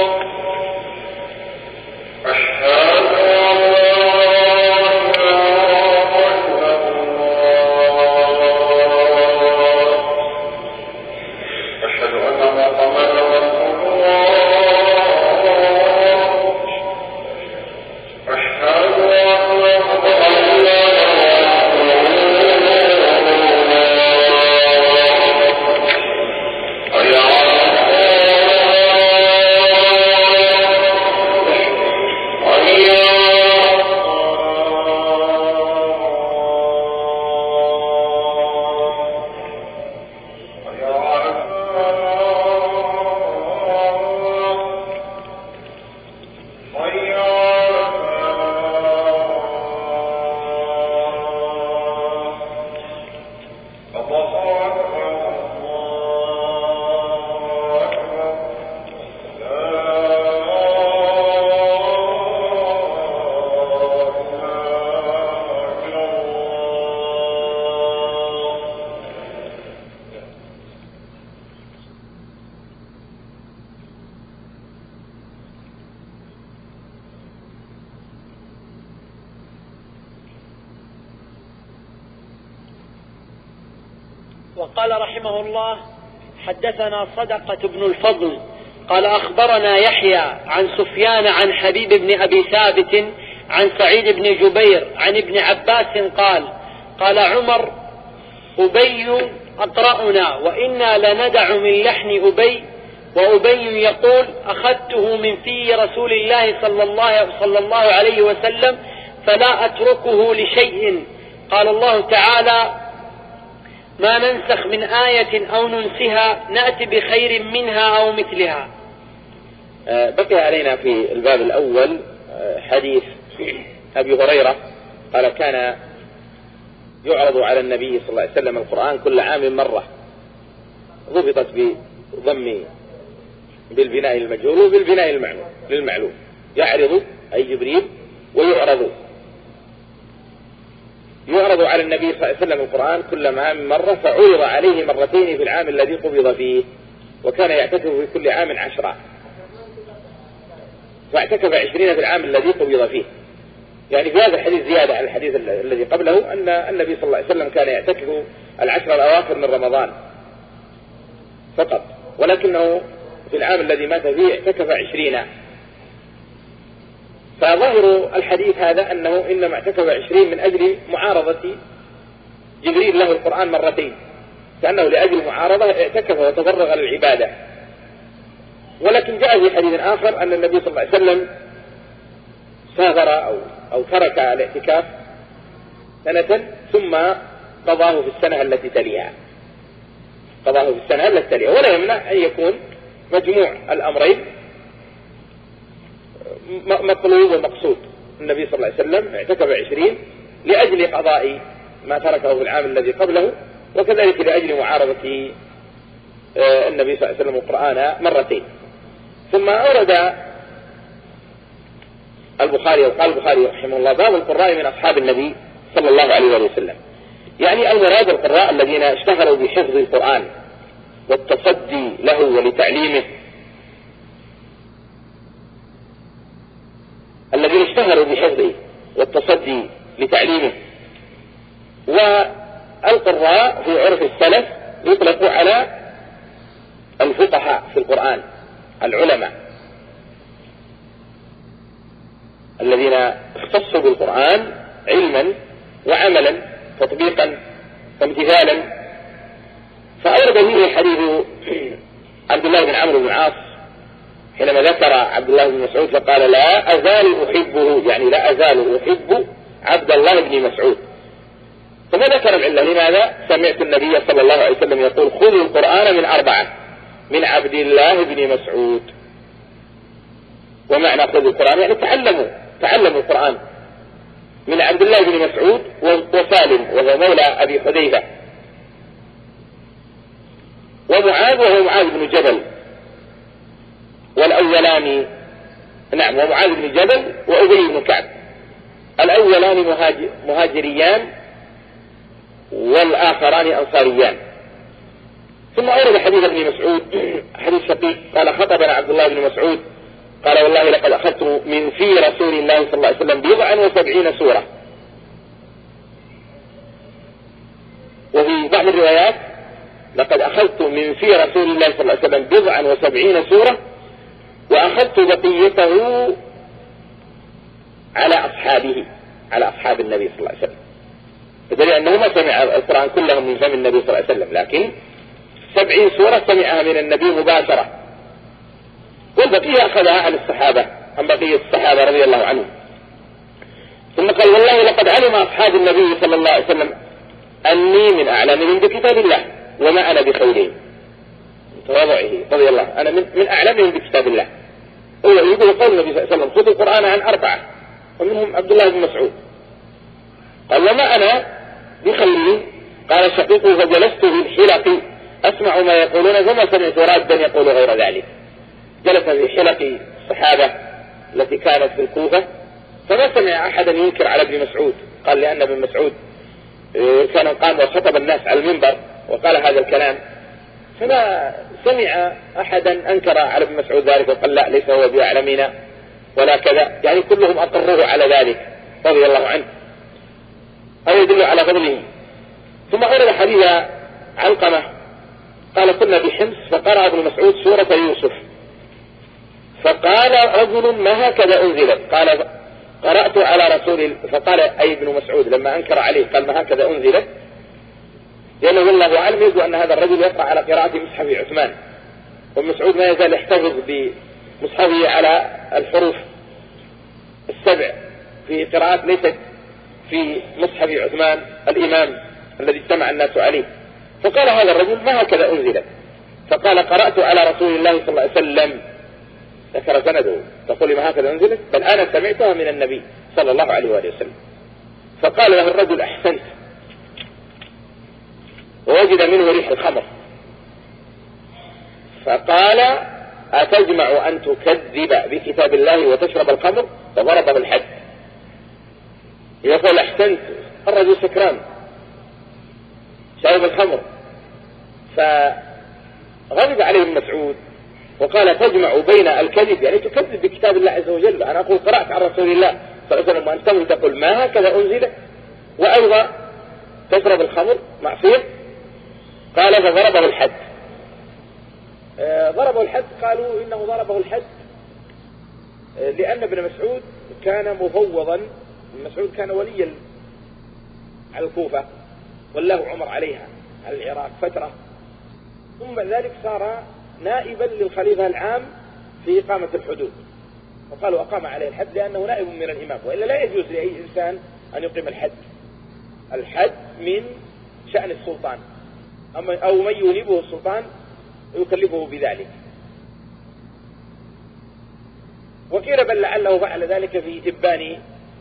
وقال رحمه الله: حدثنا صدقة بن الفضل قال أخبرنا يحيى عن سفيان عن حبيب بن أبي ثابت عن سعيد بن جبير عن ابن عباس قال: قال عمر: أبي أقرأنا وإنا لندع من لحن أبي، وأبي يقول: أخذته من في رسول الله صلى الله, صلى الله عليه وسلم فلا أتركه لشيء. قال الله تعالى: ما ننسخ من آية أو ننسها نأتي بخير منها أو مثلها. بقي علينا في الباب الأول حديث أبي هريرة قال: كان يعرض على النبي صلى الله عليه وسلم القرآن كل عام مرة، ضبطت بضم بالبناء المجهول وبالبناء للمعلوم. يعرض أي جبريل، ويعرض يعرض على النبي صلى الله عليه وسلم القرآن كل عام مرة، فعرض عليه مرتين في العام الذي قبض فيه، وكان يعتكف في كل عام عشرة، فاعتكف عشرين في العام الذي قبض فيه. يعني في هذا الحديث زيادة على الحديث الذي قبله، أن النبي صلى الله عليه وسلم كان يعتكف العشر الأواخر من رمضان فقط، ولكنه في العام الذي مات فيه اعتكف عشرين. فظاهر الحديث هذا أنه إنما اعتكف عشرين من أجل معارضة جبريل له القرآن مرتين، كأنه لأجل معارضة اعتكف وتفرغ للعبادة. ولكن جاء في حديث آخر أن النبي صلى الله عليه وسلم سافر أو, أو ترك الاعتكاف سنة ثم قضاه في السنة التي تليها قضاه في السنة التي تليها ولا يمنع أن يكون مجموع الأمرين مطلوب ومقصود. النبي صلى الله عليه وسلم اعتكف عشرين لأجل قضاء ما تركه في العام الذي قبله، وكذلك لأجل معارضة النبي صلى الله عليه وسلم القرآن مرتين. ثم أورد البخاري، وقال البخاري رحمه الله: باب القراء من أصحاب النبي صلى الله عليه وسلم. يعني المراد القراء الذين اشتهروا بحفظ القرآن والتصدي له ولتعليمه، الذين اشتهروا بحفظه والتصدي لتعليمه. والقراء في عرف السلف يطلق على الفقهاء في القرآن، العلماء الذين اختصوا بالقرآن علما وعملا، تطبيقا وامتثالا. فأورد فيه حديث عبد الله بن عمرو بن العاص حينما ذكر عبد الله بن مسعود فقال: لا أزال أحبه، يعني لا أزال أحب عبد الله بن مسعود. ثم ذكر العلة: لماذا؟ سمعت النبي صلى الله عليه وسلم يقول: خذوا القرآن من أربعة، من عبد الله بن مسعود. ومعنى خذوا القرآن يعني تعلموا تعلموا القرآن من عبد الله بن مسعود وسالم وهو مولى أبي حذيفة، ومعاذ وهو معاذ بن جبل، والأولان نعم ومعاذ بن جبل وأبي بن كعب، الأولان مهاجر مهاجريان والآخران أنصاريان. ثم أورد حديث ابن مسعود حديث شقيق قال: خطبنا عبد الله بن مسعود قال: والله لقد أخذت من في رسول الله صلى الله عليه وسلم بضعا وسبعين سورة. وفي بعض الروايات: لقد أخذت من في رسول الله صلى الله عليه وسلم بضعا وسبعين سورة، وأخذت بقيته على أصحابه، على أصحاب النبي صلى الله عليه وسلم. فدليل أنه ما سمع القرآن كله من فم النبي صلى الله عليه وسلم، لكن سبعين سورة سمعها من النبي مباشرة، والبقية أخذها عن الصحابة، عن بقية الصحابة رضي الله عنهم. ثم قال: والله لقد علم أصحاب النبي صلى الله عليه وسلم أني من أعلمهم بكتاب الله وما أنا بخيرهم، تواضعه رضي الله، أنا من, من أعلمهم بكتاب الله. هو يقول قول النبي صلى الله عليه وسلم: خذوا القرآن عن أربعة، ومنهم عبد الله بن مسعود. قال: وما أنا بخيرهم. قال شقيق: فجلست في الحلق أسمع ما يقولون فما سمعت رادا يقول غير ذلك. جلس في حلق الصحابة التي كانت في الكوفة، فما سمع أحدا ينكر على ابن مسعود. قال: لأن ابن مسعود كان قام وخطب الناس على المنبر وقال هذا الكلام، فما سمع أحدا أنكر على ابن مسعود ذلك وقال: لا، ليس هو بأعلمنا ولا كذا. يعني كلهم أقروه على ذلك رضي الله عنه، أو يدل على فضله. ثم أورد حديث علقمة قال كنا بحمص فقرأ ابن مسعود سورة يوسف فقال رجل ما هكذا أنزلت قال قرأت على رسول فقال أي ابن مسعود لما أنكر عليه قال ما هكذا أنزلت لأنه والله أعلم يبدو أن هذا الرجل يقرأ على قراءة مصحف عثمان وابن مسعود ما يزال يحتفظ بمصحفه على الحروف السبع في قراءات ليست في مصحف عثمان الإمام الذي اجتمع الناس عليه. فقال هذا الرجل ما هكذا أنزلت فقال قرأت على رسول الله صلى الله عليه وسلم ذكر سنده تقول ما هكذا أنزلت بل أنا سمعتها من النبي صلى الله عليه وآله وسلم. فقال له الرجل أحسنت ووجد منه ريح الخمر فقال أتجمع أن تكذب بكتاب الله وتشرب الخمر فضربه الحد. يقول أحسنت الرجل سكران شرب الخمر فغضب عليه ابن مسعود وقال تجمع بين الكذب يعني تكذب بكتاب الله عز وجل. أنا أقول قرأت عن رسول الله صلى الله عليه وسلم وأنت تقول ما هكذا أنزل وأيضا تشرب الخمر معصية. قال فضربه الحد. آه ضربه الحد قالوا إنه ضربه الحد آه لأن ابن مسعود كان مفوضا. ابن مسعود كان وليا على الكوفة والله عمر عليها على العراق فترة ثم ذلك صار نائبا للخليفة العام في إقامة الحدود وقالوا أقام عليه الحد لأنه نائب من الإمام وإلا لا يجوز لأي إنسان أن يقيم الحد. الحد من شأن السلطان أو من ينيبه السلطان ويكلفه بذلك. وقيل بل لعله فعل ذلك في إبان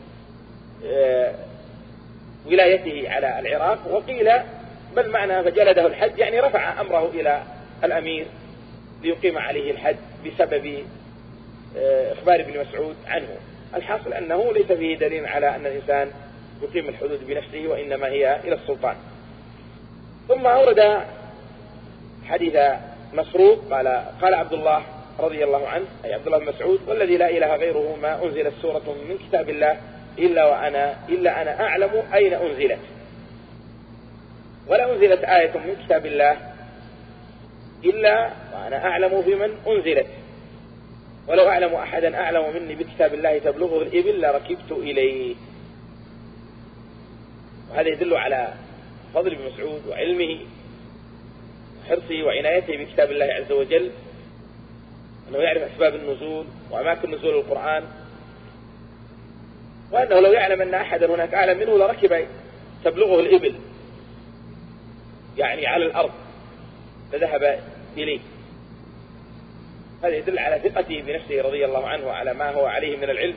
ولايته على العراق وقيل بل معنى فجلده الحد يعني رفع أمره إلى الأمير ليقيم عليه الحد بسبب إخبار ابن مسعود عنه. الحاصل أنه ليس فيه دليل على أن الإنسان يقيم الحدود بنفسه وإنما هي إلى السلطان. ثم أورد حديث مسروق قال قال عبد الله رضي الله عنه أي عبد الله بن مسعود والذي لا إله غيره ما أنزلت سورة من كتاب الله إلا وأنا إلا أنا أعلم أين أنزلت ولا أنزلت آية من كتاب الله إلا وأنا أعلم في من أنزلت ولو أعلم أحدا أعلم مني بكتاب الله تبلغه الإبل لركبت إليه. وهذا يدل على فضل ابن مسعود وعلمه وحرصه وعنايته بكتاب الله عز وجل أنه يعرف أسباب النزول وأماكن نزول القرآن وأنه لو يعلم أن أحدا هناك أعلم منه لركب تبلغه الإبل يعني على الأرض فذهب إليه. هذا يدل على ثقته بنفسه رضي الله عنه على ما هو عليه من العلم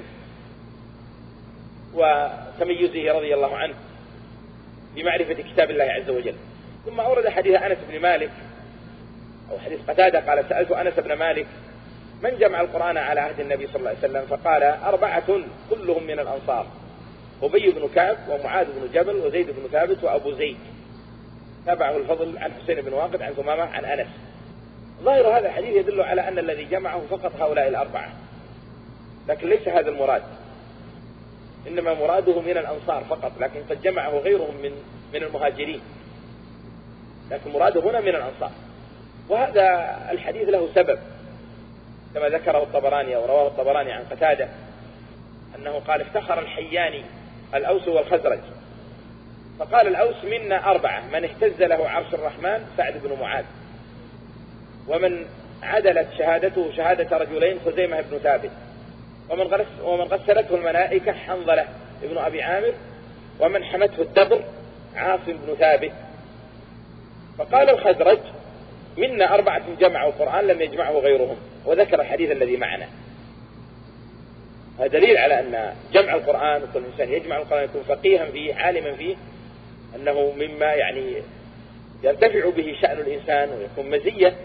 وتميزه رضي الله عنه بمعرفة كتاب الله عز وجل. ثم أورد حديث أنس بن مالك أو حديث قتادة قال سألت أنس بن مالك من جمع القرآن على عهد النبي صلى الله عليه وسلم فقال أربعة كلهم من الأنصار أبي بن كعب ومعاذ بن جبل وزيد بن ثابت وأبو زيد تابعه الفضل عن حسين بن واقد عن ثمامة عن أنس. ظاهر هذا الحديث يدل على أن الذي جمعه فقط هؤلاء الأربعة لكن ليس هذا المراد إنما مراده من الأنصار فقط لكن قد جمعه غيرهم من من المهاجرين لكن مراده هنا من الأنصار. وهذا الحديث له سبب كما ذكره الطبراني أو رواه الطبراني عن قتادة أنه قال افتخر الحياني الأوس والخزرج فقال الأوس منا أربعة من اهتز له عرش الرحمن سعد بن معاذ ومن عدلت شهادته شهادة رجلين خزيمة بن ثابت ومن ومن غسلته الملائكة حنظلة ابن أبي عامر ومن حمته الدبر عاصم بن ثابت. فقال الخزرج منا أربعة جمعوا القرآن لم يجمعه غيرهم وذكر الحديث الذي معنا. هذا دليل على أن جمع القرآن وكل إنسان يجمع القرآن يكون فقيها فيه عالما فيه أنه مما يعني يرتفع به شأن الإنسان ويكون مزية.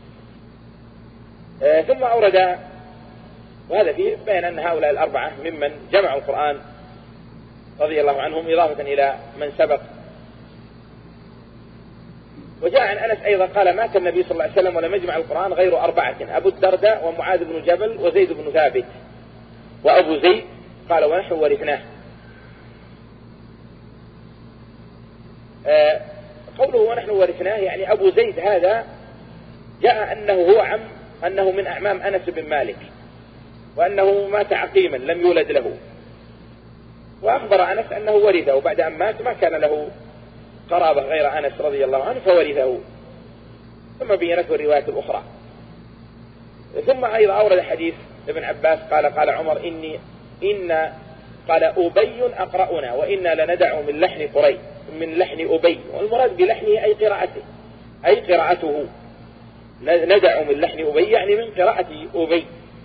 آه ثم أورد وهذا فيه بين أن هؤلاء الأربعة ممن جمعوا القرآن رضي الله عنهم إضافة إلى من سبق. وجاء عن أنس أيضا قال مات النبي صلى الله عليه وسلم ولم يجمع القرآن غير أربعة أبو الدرداء ومعاذ بن جبل وزيد بن ثابت وأبو زيد قال ونحن ورثناه. آه قوله ونحن ورثناه يعني أبو زيد هذا جاء أنه هو عم أنه من أعمام أنس بن مالك، وأنه مات عقيما لم يولد له، وأخبر أنس أنه ورثه وبعد أن مات ما كان له قرابة غير أنس رضي الله عنه فورثه، ثم بينته الرواية الأخرى. ثم أيضا أورد حديث ابن عباس قال قال عمر إني إن قال أبي أقرأنا وإنا لندع من لحن قري من لحن أبي، والمراد بلحنه أي قراءته أي قراءته، ندع من لحن أبي يعني من قراءة أبي.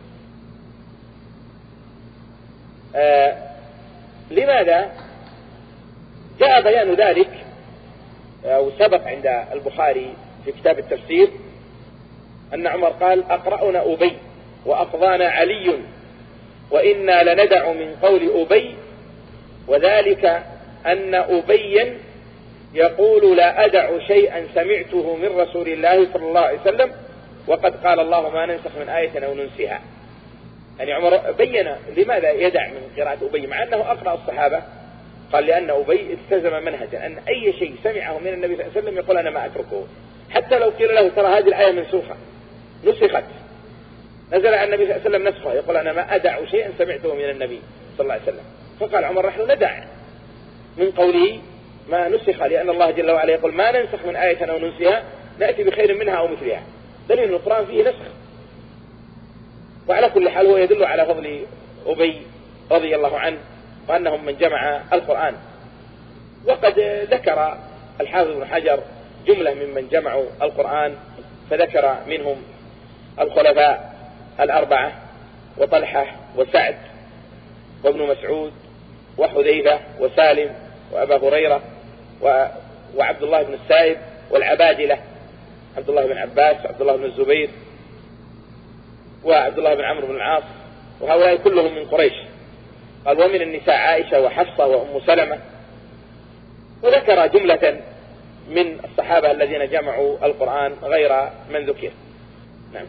آه لماذا جاء بيان ذلك أو سبق عند البخاري في كتاب التفسير أن عمر قال أقرأنا أبي وأقضانا علي وإنا لندع من قول أبي، وذلك أن أبيا يقول لا أدع شيئا سمعته من رسول الله صلى الله عليه وسلم وقد قال الله ما ننسخ من آية أو ننسها. يعني عمر بين لماذا يدع من قراءة أبي مع أنه أقرأ الصحابة، قال لأن أبي التزم منهجا أن أي شيء سمعه من النبي صلى الله عليه وسلم يقول أنا ما أتركه، حتى لو قيل له ترى هذه الآية منسوخة نسخت نزل عن النبي صلى الله عليه وسلم نسخه يقول أنا ما أدع شيئا سمعته من النبي صلى الله عليه وسلم. فقال عمر نحن ندع من قوله ما نسخ، لأن الله جل وعلا يقول ما ننسخ من آية أو ننسها نأتي بخير منها أو مثلها، دليل القرآن فيه نسخ. وعلى كل حال هو يدل على فضل أبي رضي الله عنه وأنهم من جمع القرآن. وقد ذكر الحافظ بن حجر جملة ممن جمعوا القرآن، فذكر منهم الخلفاء الأربعة وطلحة وسعد وابن مسعود وحذيفة وسالم وأبا هريرة وعبد الله بن السائب والعبادلة عبد الله بن عباس وعبد الله بن الزبير وعبد الله بن عمرو بن العاص، وهؤلاء كلهم من قريش. قال ومن النساء عائشة وحفصة وأم سلمة، وذكر جملة من الصحابة الذين جمعوا القرآن غير من ذكر. نعم.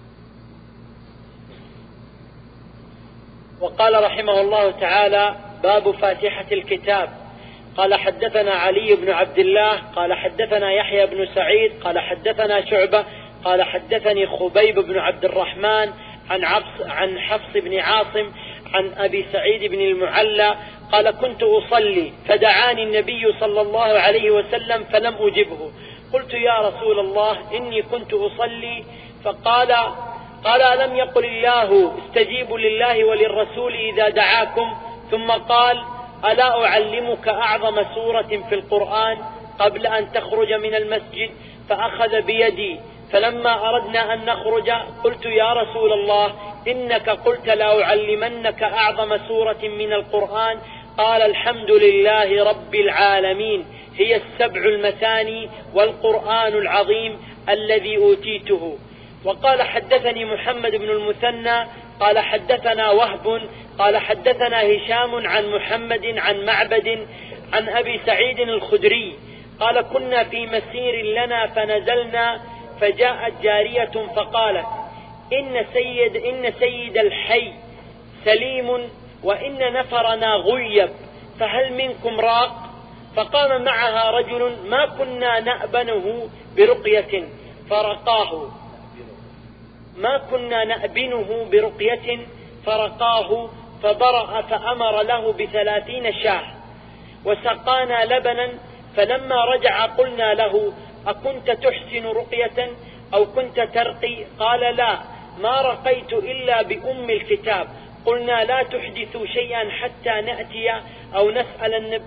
وقال رحمه الله تعالى باب فاتحة الكتاب. قال حدثنا علي بن عبد الله قال حدثنا يحيى بن سعيد قال حدثنا شعبة قال حدثني خبيب بن عبد الرحمن عن حفص عن حفص بن عاصم عن أبي سعيد بن المعلى قال كنت أصلي فدعاني النبي صلى الله عليه وسلم فلم أجبه، قلت يا رسول الله إني كنت أصلي، فقال قال ألم يقل الله استجيبوا لله وللرسول إذا دعاكم، ثم قال ألا أعلمك أعظم سورة في القرآن قبل أن تخرج من المسجد؟ فأخذ بيدي، فلما أردنا أن نخرج قلت يا رسول الله إنك قلت لا أعلمنك أعظم سورة من القرآن، قال الحمد لله رب العالمين هي السبع المثاني والقرآن العظيم الذي أوتيته. وقال حدثني محمد بن المثنى قال حدثنا وهب قال حدثنا هشام عن محمد عن معبد عن أبي سعيد الخدري قال كنا في مسير لنا فنزلنا فجاءت جارية فقالت إن سيد, إن سيد الحي سليم وإن نفرنا غيب فهل منكم راق؟ فقام معها رجل ما كنا نأبنه برقية فرقاه ما كنا نأبنه برقية فرقاه فبرأ فأمر له بثلاثين شاه وسقانا لبنا، فلما رجع قلنا له أكنت تحسن رقية أو كنت ترقي؟ قال لا ما رقيت إلا بأم الكتاب. قلنا لا تحدثوا شيئا حتى نأتي أو نسأل النبي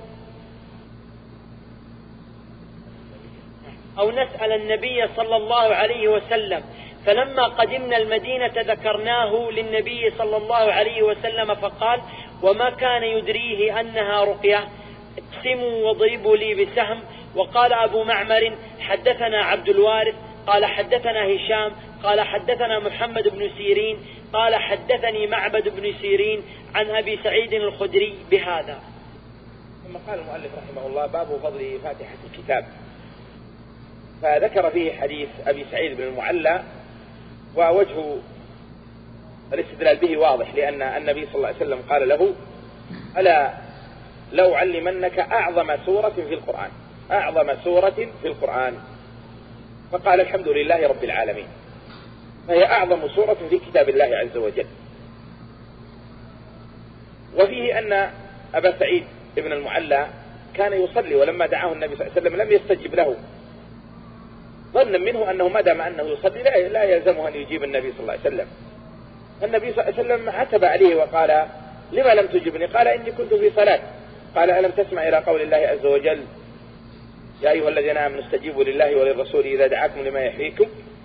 أو نسأل النبي صلى الله عليه وسلم، فلما قدمنا المدينة ذكرناه للنبي صلى الله عليه وسلم فقال وما كان يدريه أنها رقية، اقسموا واضربوا لي بسهم. وقال أبو معمر حدثنا عبد الوارث قال حدثنا هشام قال حدثنا محمد بن سيرين قال حدثني معبد بن سيرين عن أبي سعيد الخدري بهذا. ثم قال المؤلف رحمه الله باب فضل فاتحة الكتاب، فذكر فيه حديث أبي سعيد بن المعلى، ووجه الاستدلال به واضح، لأن النبي صلى الله عليه وسلم قال له ألا لو علمنك أعظم سورة في القرآن أعظم سورة في القرآن، فقال الحمد لله رب العالمين، فهي أعظم سورة في كتاب الله عز وجل. وفيه أن أبا سعيد ابن المعلى كان يصلي، ولما دعاه النبي صلى الله عليه وسلم لم يستجب له، ظنا منه أنه ما دام أنه يصلي لا لا يلزمه أن يجيب النبي صلى الله عليه وسلم. النبي صلى الله عليه وسلم عتب عليه وقال: لما لم تجبني؟ قال: إني كنت في صلاة. قال: ألم تسمع إلى قول الله عز وجل: يا أيها الذين آمنوا استجيبوا لله وللرسول إذا دعاكم لما يحييكم.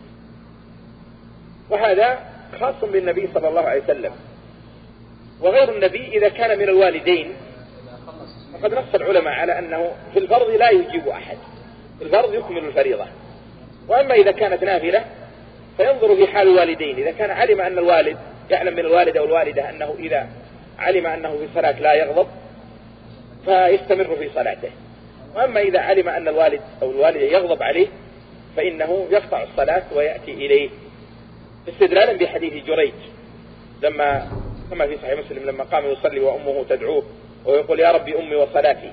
وهذا خاص بالنبي صلى الله عليه وسلم. وغير النبي إذا كان من الوالدين فقد نص العلماء على أنه في الفرض لا يجيب أحد، في الفرض يكمل الفريضة. وأما إذا كانت نافلة فينظر في حال الوالدين، إذا كان علم أن الوالد يعلم من الوالد أو الوالدة أنه إذا علم أنه في صلاة لا يغضب فيستمر في صلاته، وأما إذا علم أن الوالد أو الوالدة يغضب عليه فإنه يقطع الصلاة ويأتي إليه، استدلالا بحديث جريج لما كما في صحيح مسلم لما قام يصلي وأمه تدعوه ويقول: يا ربي أمي وصلاتي.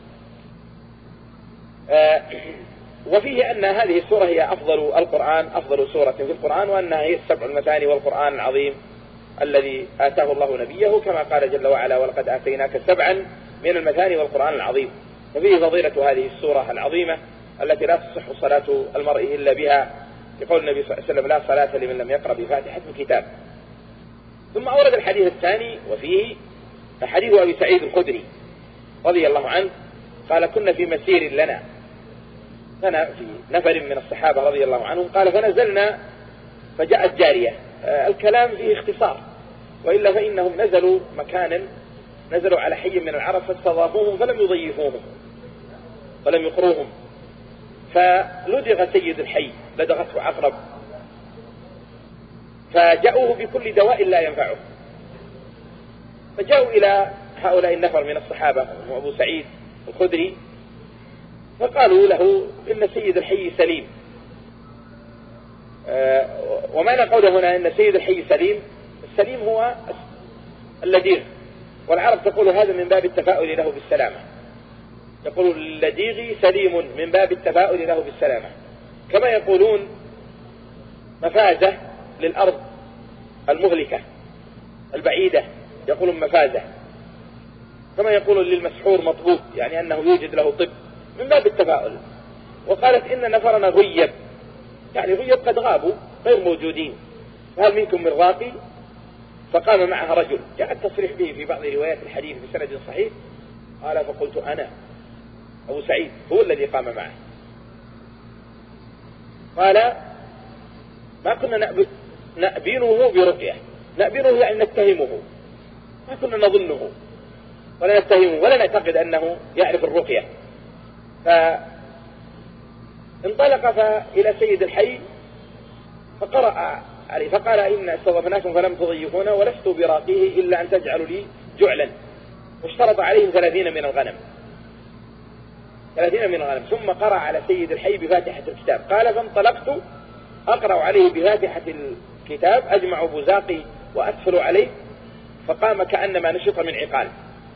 آه وفيه أن هذه السورة هي أفضل القرآن، أفضل سورة في القرآن، وأنها هي السبع المثاني والقرآن العظيم الذي آتاه الله نبيه، كما قال جل وعلا: ولقد آتيناك سبعا من المثاني والقرآن العظيم. ففيه فضيلة هذه السورة العظيمة التي لا تصح صلاة المرء إلا بها، يقول النبي صلى الله عليه وسلم: لا صلاة لمن لم يقرأ بفاتحة الكتاب. ثم أورد الحديث الثاني، وفيه حديث أبي سعيد الخدري رضي الله عنه قال: كنا في مسير لنا، كان في نفر من الصحابة رضي الله عنهم، قال: فنزلنا فجاءت جارية. آه الكلام فيه اختصار، وإلا فإنهم نزلوا مكانا، نزلوا على حي من العرب فاستضافوهم فلم يضيفوهم ولم يقروهم، فلدغ سيد الحي، لدغته عقرب، فجاءوه بكل دواء لا ينفعه، فجاءوا إلى هؤلاء النفر من الصحابة وأبو سعيد الخدري فقالوا له: إن سيد الحي سليم. آه ومعنى قوله هنا إن سيد الحي سليم، السليم هو اللديغ، والعرب تقول هذا من باب التفاؤل له بالسلامة، يقول: اللديغ سليم من باب التفاؤل له بالسلامة، كما يقولون مفازة للأرض المهلكة البعيدة، يقولون مفازة، كما يقولون للمسحور مطبوب، يعني أنه يوجد له طب، من باب التفاؤل. وقالت: إن نفرنا غيب، يعني غيب قد غابوا غير موجودين، فهل منكم من راقي؟ فقام معها رجل، جاء التصريح به في بعض روايات الحديث بسند صحيح، قال: فقلت أنا أبو سعيد هو الذي قام معه. قال: ما كنا نأبينه برقية، نأبينه يعني نتهمه، ما كنا نظنه ولا نتهمه ولا نعتقد أنه يعرف الرقية. فانطلق إلى سيد الحي فقرأ عليه فقال: إن استضفناكم فلم تضيفونا ولست براقيه إلا أن تجعلوا لي جعلا، واشترط عليهم ثلاثين من الغنم، ثلاثين من الغنم. ثم قرأ على سيد الحي بفاتحة الكتاب. قال: فانطلقت أقرأ عليه بفاتحة الكتاب، أجمع بزاقي وأسفل عليه، فقام كأنما نشط من عقال.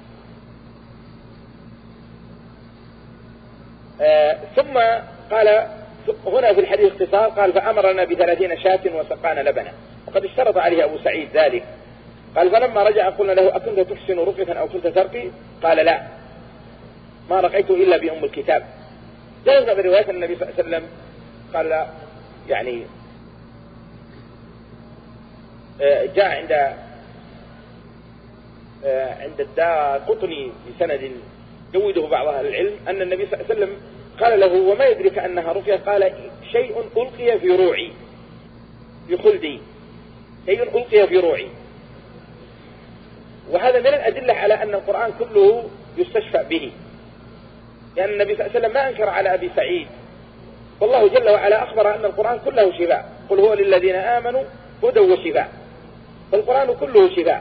آه ثم قال هنا في الحديث اختصار، قال: فأمرنا بثلاثين شاة وسقانا لبنا، وقد اشترط عليه أبو سعيد ذلك. قال: فلما رجع قلنا له: أكنت تحسن رقية أو كنت ترقي؟ قال: لا، ما رقيت إلا بأم الكتاب. جاء في رواية النبي صلى الله عليه وسلم قال: لا يعني جاء عند عند الدارقطني بسند جوده بعض أهل العلم أن النبي صلى الله عليه وسلم قال له: وما يدرك أنها رقية؟ قال: شيء ألقي في روعي في خلدي، شيء ألقي في روعي. وهذا من الأدلة على أن القرآن كله يستشفى به، لأن النبي صلى الله عليه وسلم ما أنكر على أبي سعيد، والله جل وعلا أخبر أن القرآن كله شفاء، قل هو للذين آمنوا هدى وشفاء، فالقرآن كله شفاء.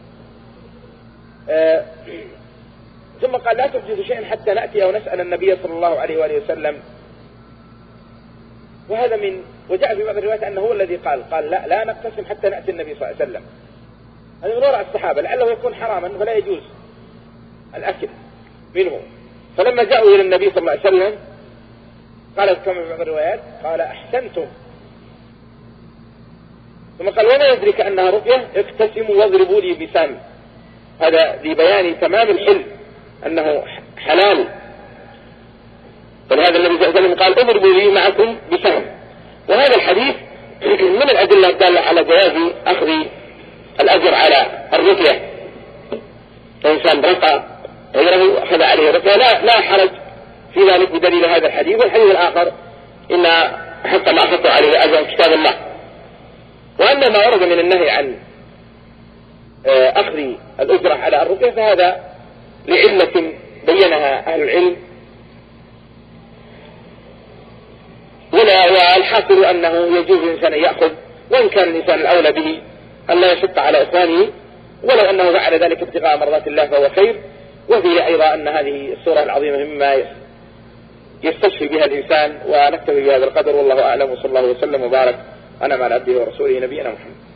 آه ثم قال: لا تحدث شيئا حتى نأتي أو نسأل النبي صلى الله عليه وآله وسلم. وهذا من وجاء في بعض الروايات أنه هو الذي قال قال لا لا نقتسم حتى نأتي النبي صلى الله عليه وسلم. هذا من وراء الصحابة، لعله يكون حراما فلا يجوز الأكل منه، فلما جاءوا إلى النبي صلى الله عليه وسلم قال كما في بعض الروايات قال أحسنتم، ثم قال وما يدرك أنها رقية؟ اقتسموا واضربوا لي بسام. هذا لبيان تمام الحل أنه حلال. فلهذا النبي صلى الله عليه وسلم قال اضربوا لي معكم بسهم. وهذا الحديث من الأدلة الدالة على جواز أخذ الأجر على الرقية. الإنسان رقى غيره أخذ عليه رقية لا لا حرج في ذلك بدليل هذا الحديث. والحديث الآخر إن حق ما أخذت عليه أجر كتاب الله. وأما ما ورد من النهي عن أخذ الأجرة على الرقية فهذا لعلة بينها أهل العلم، والحاصل أنه يجوز الإنسان أن يأخذ، وإن كان الإنسان الأولى به أن لا يشق على إخوانه، ولو أنه فعل ذلك ابتغاء مرضات الله فهو خير. وفيه أيضا أن هذه الصورة العظيمة مما يستشفي بها الإنسان. ونكتفي بهذا القدر، والله أعلم، وصلى الله وسلم وبارك على عبده ورسوله نبينا محمد.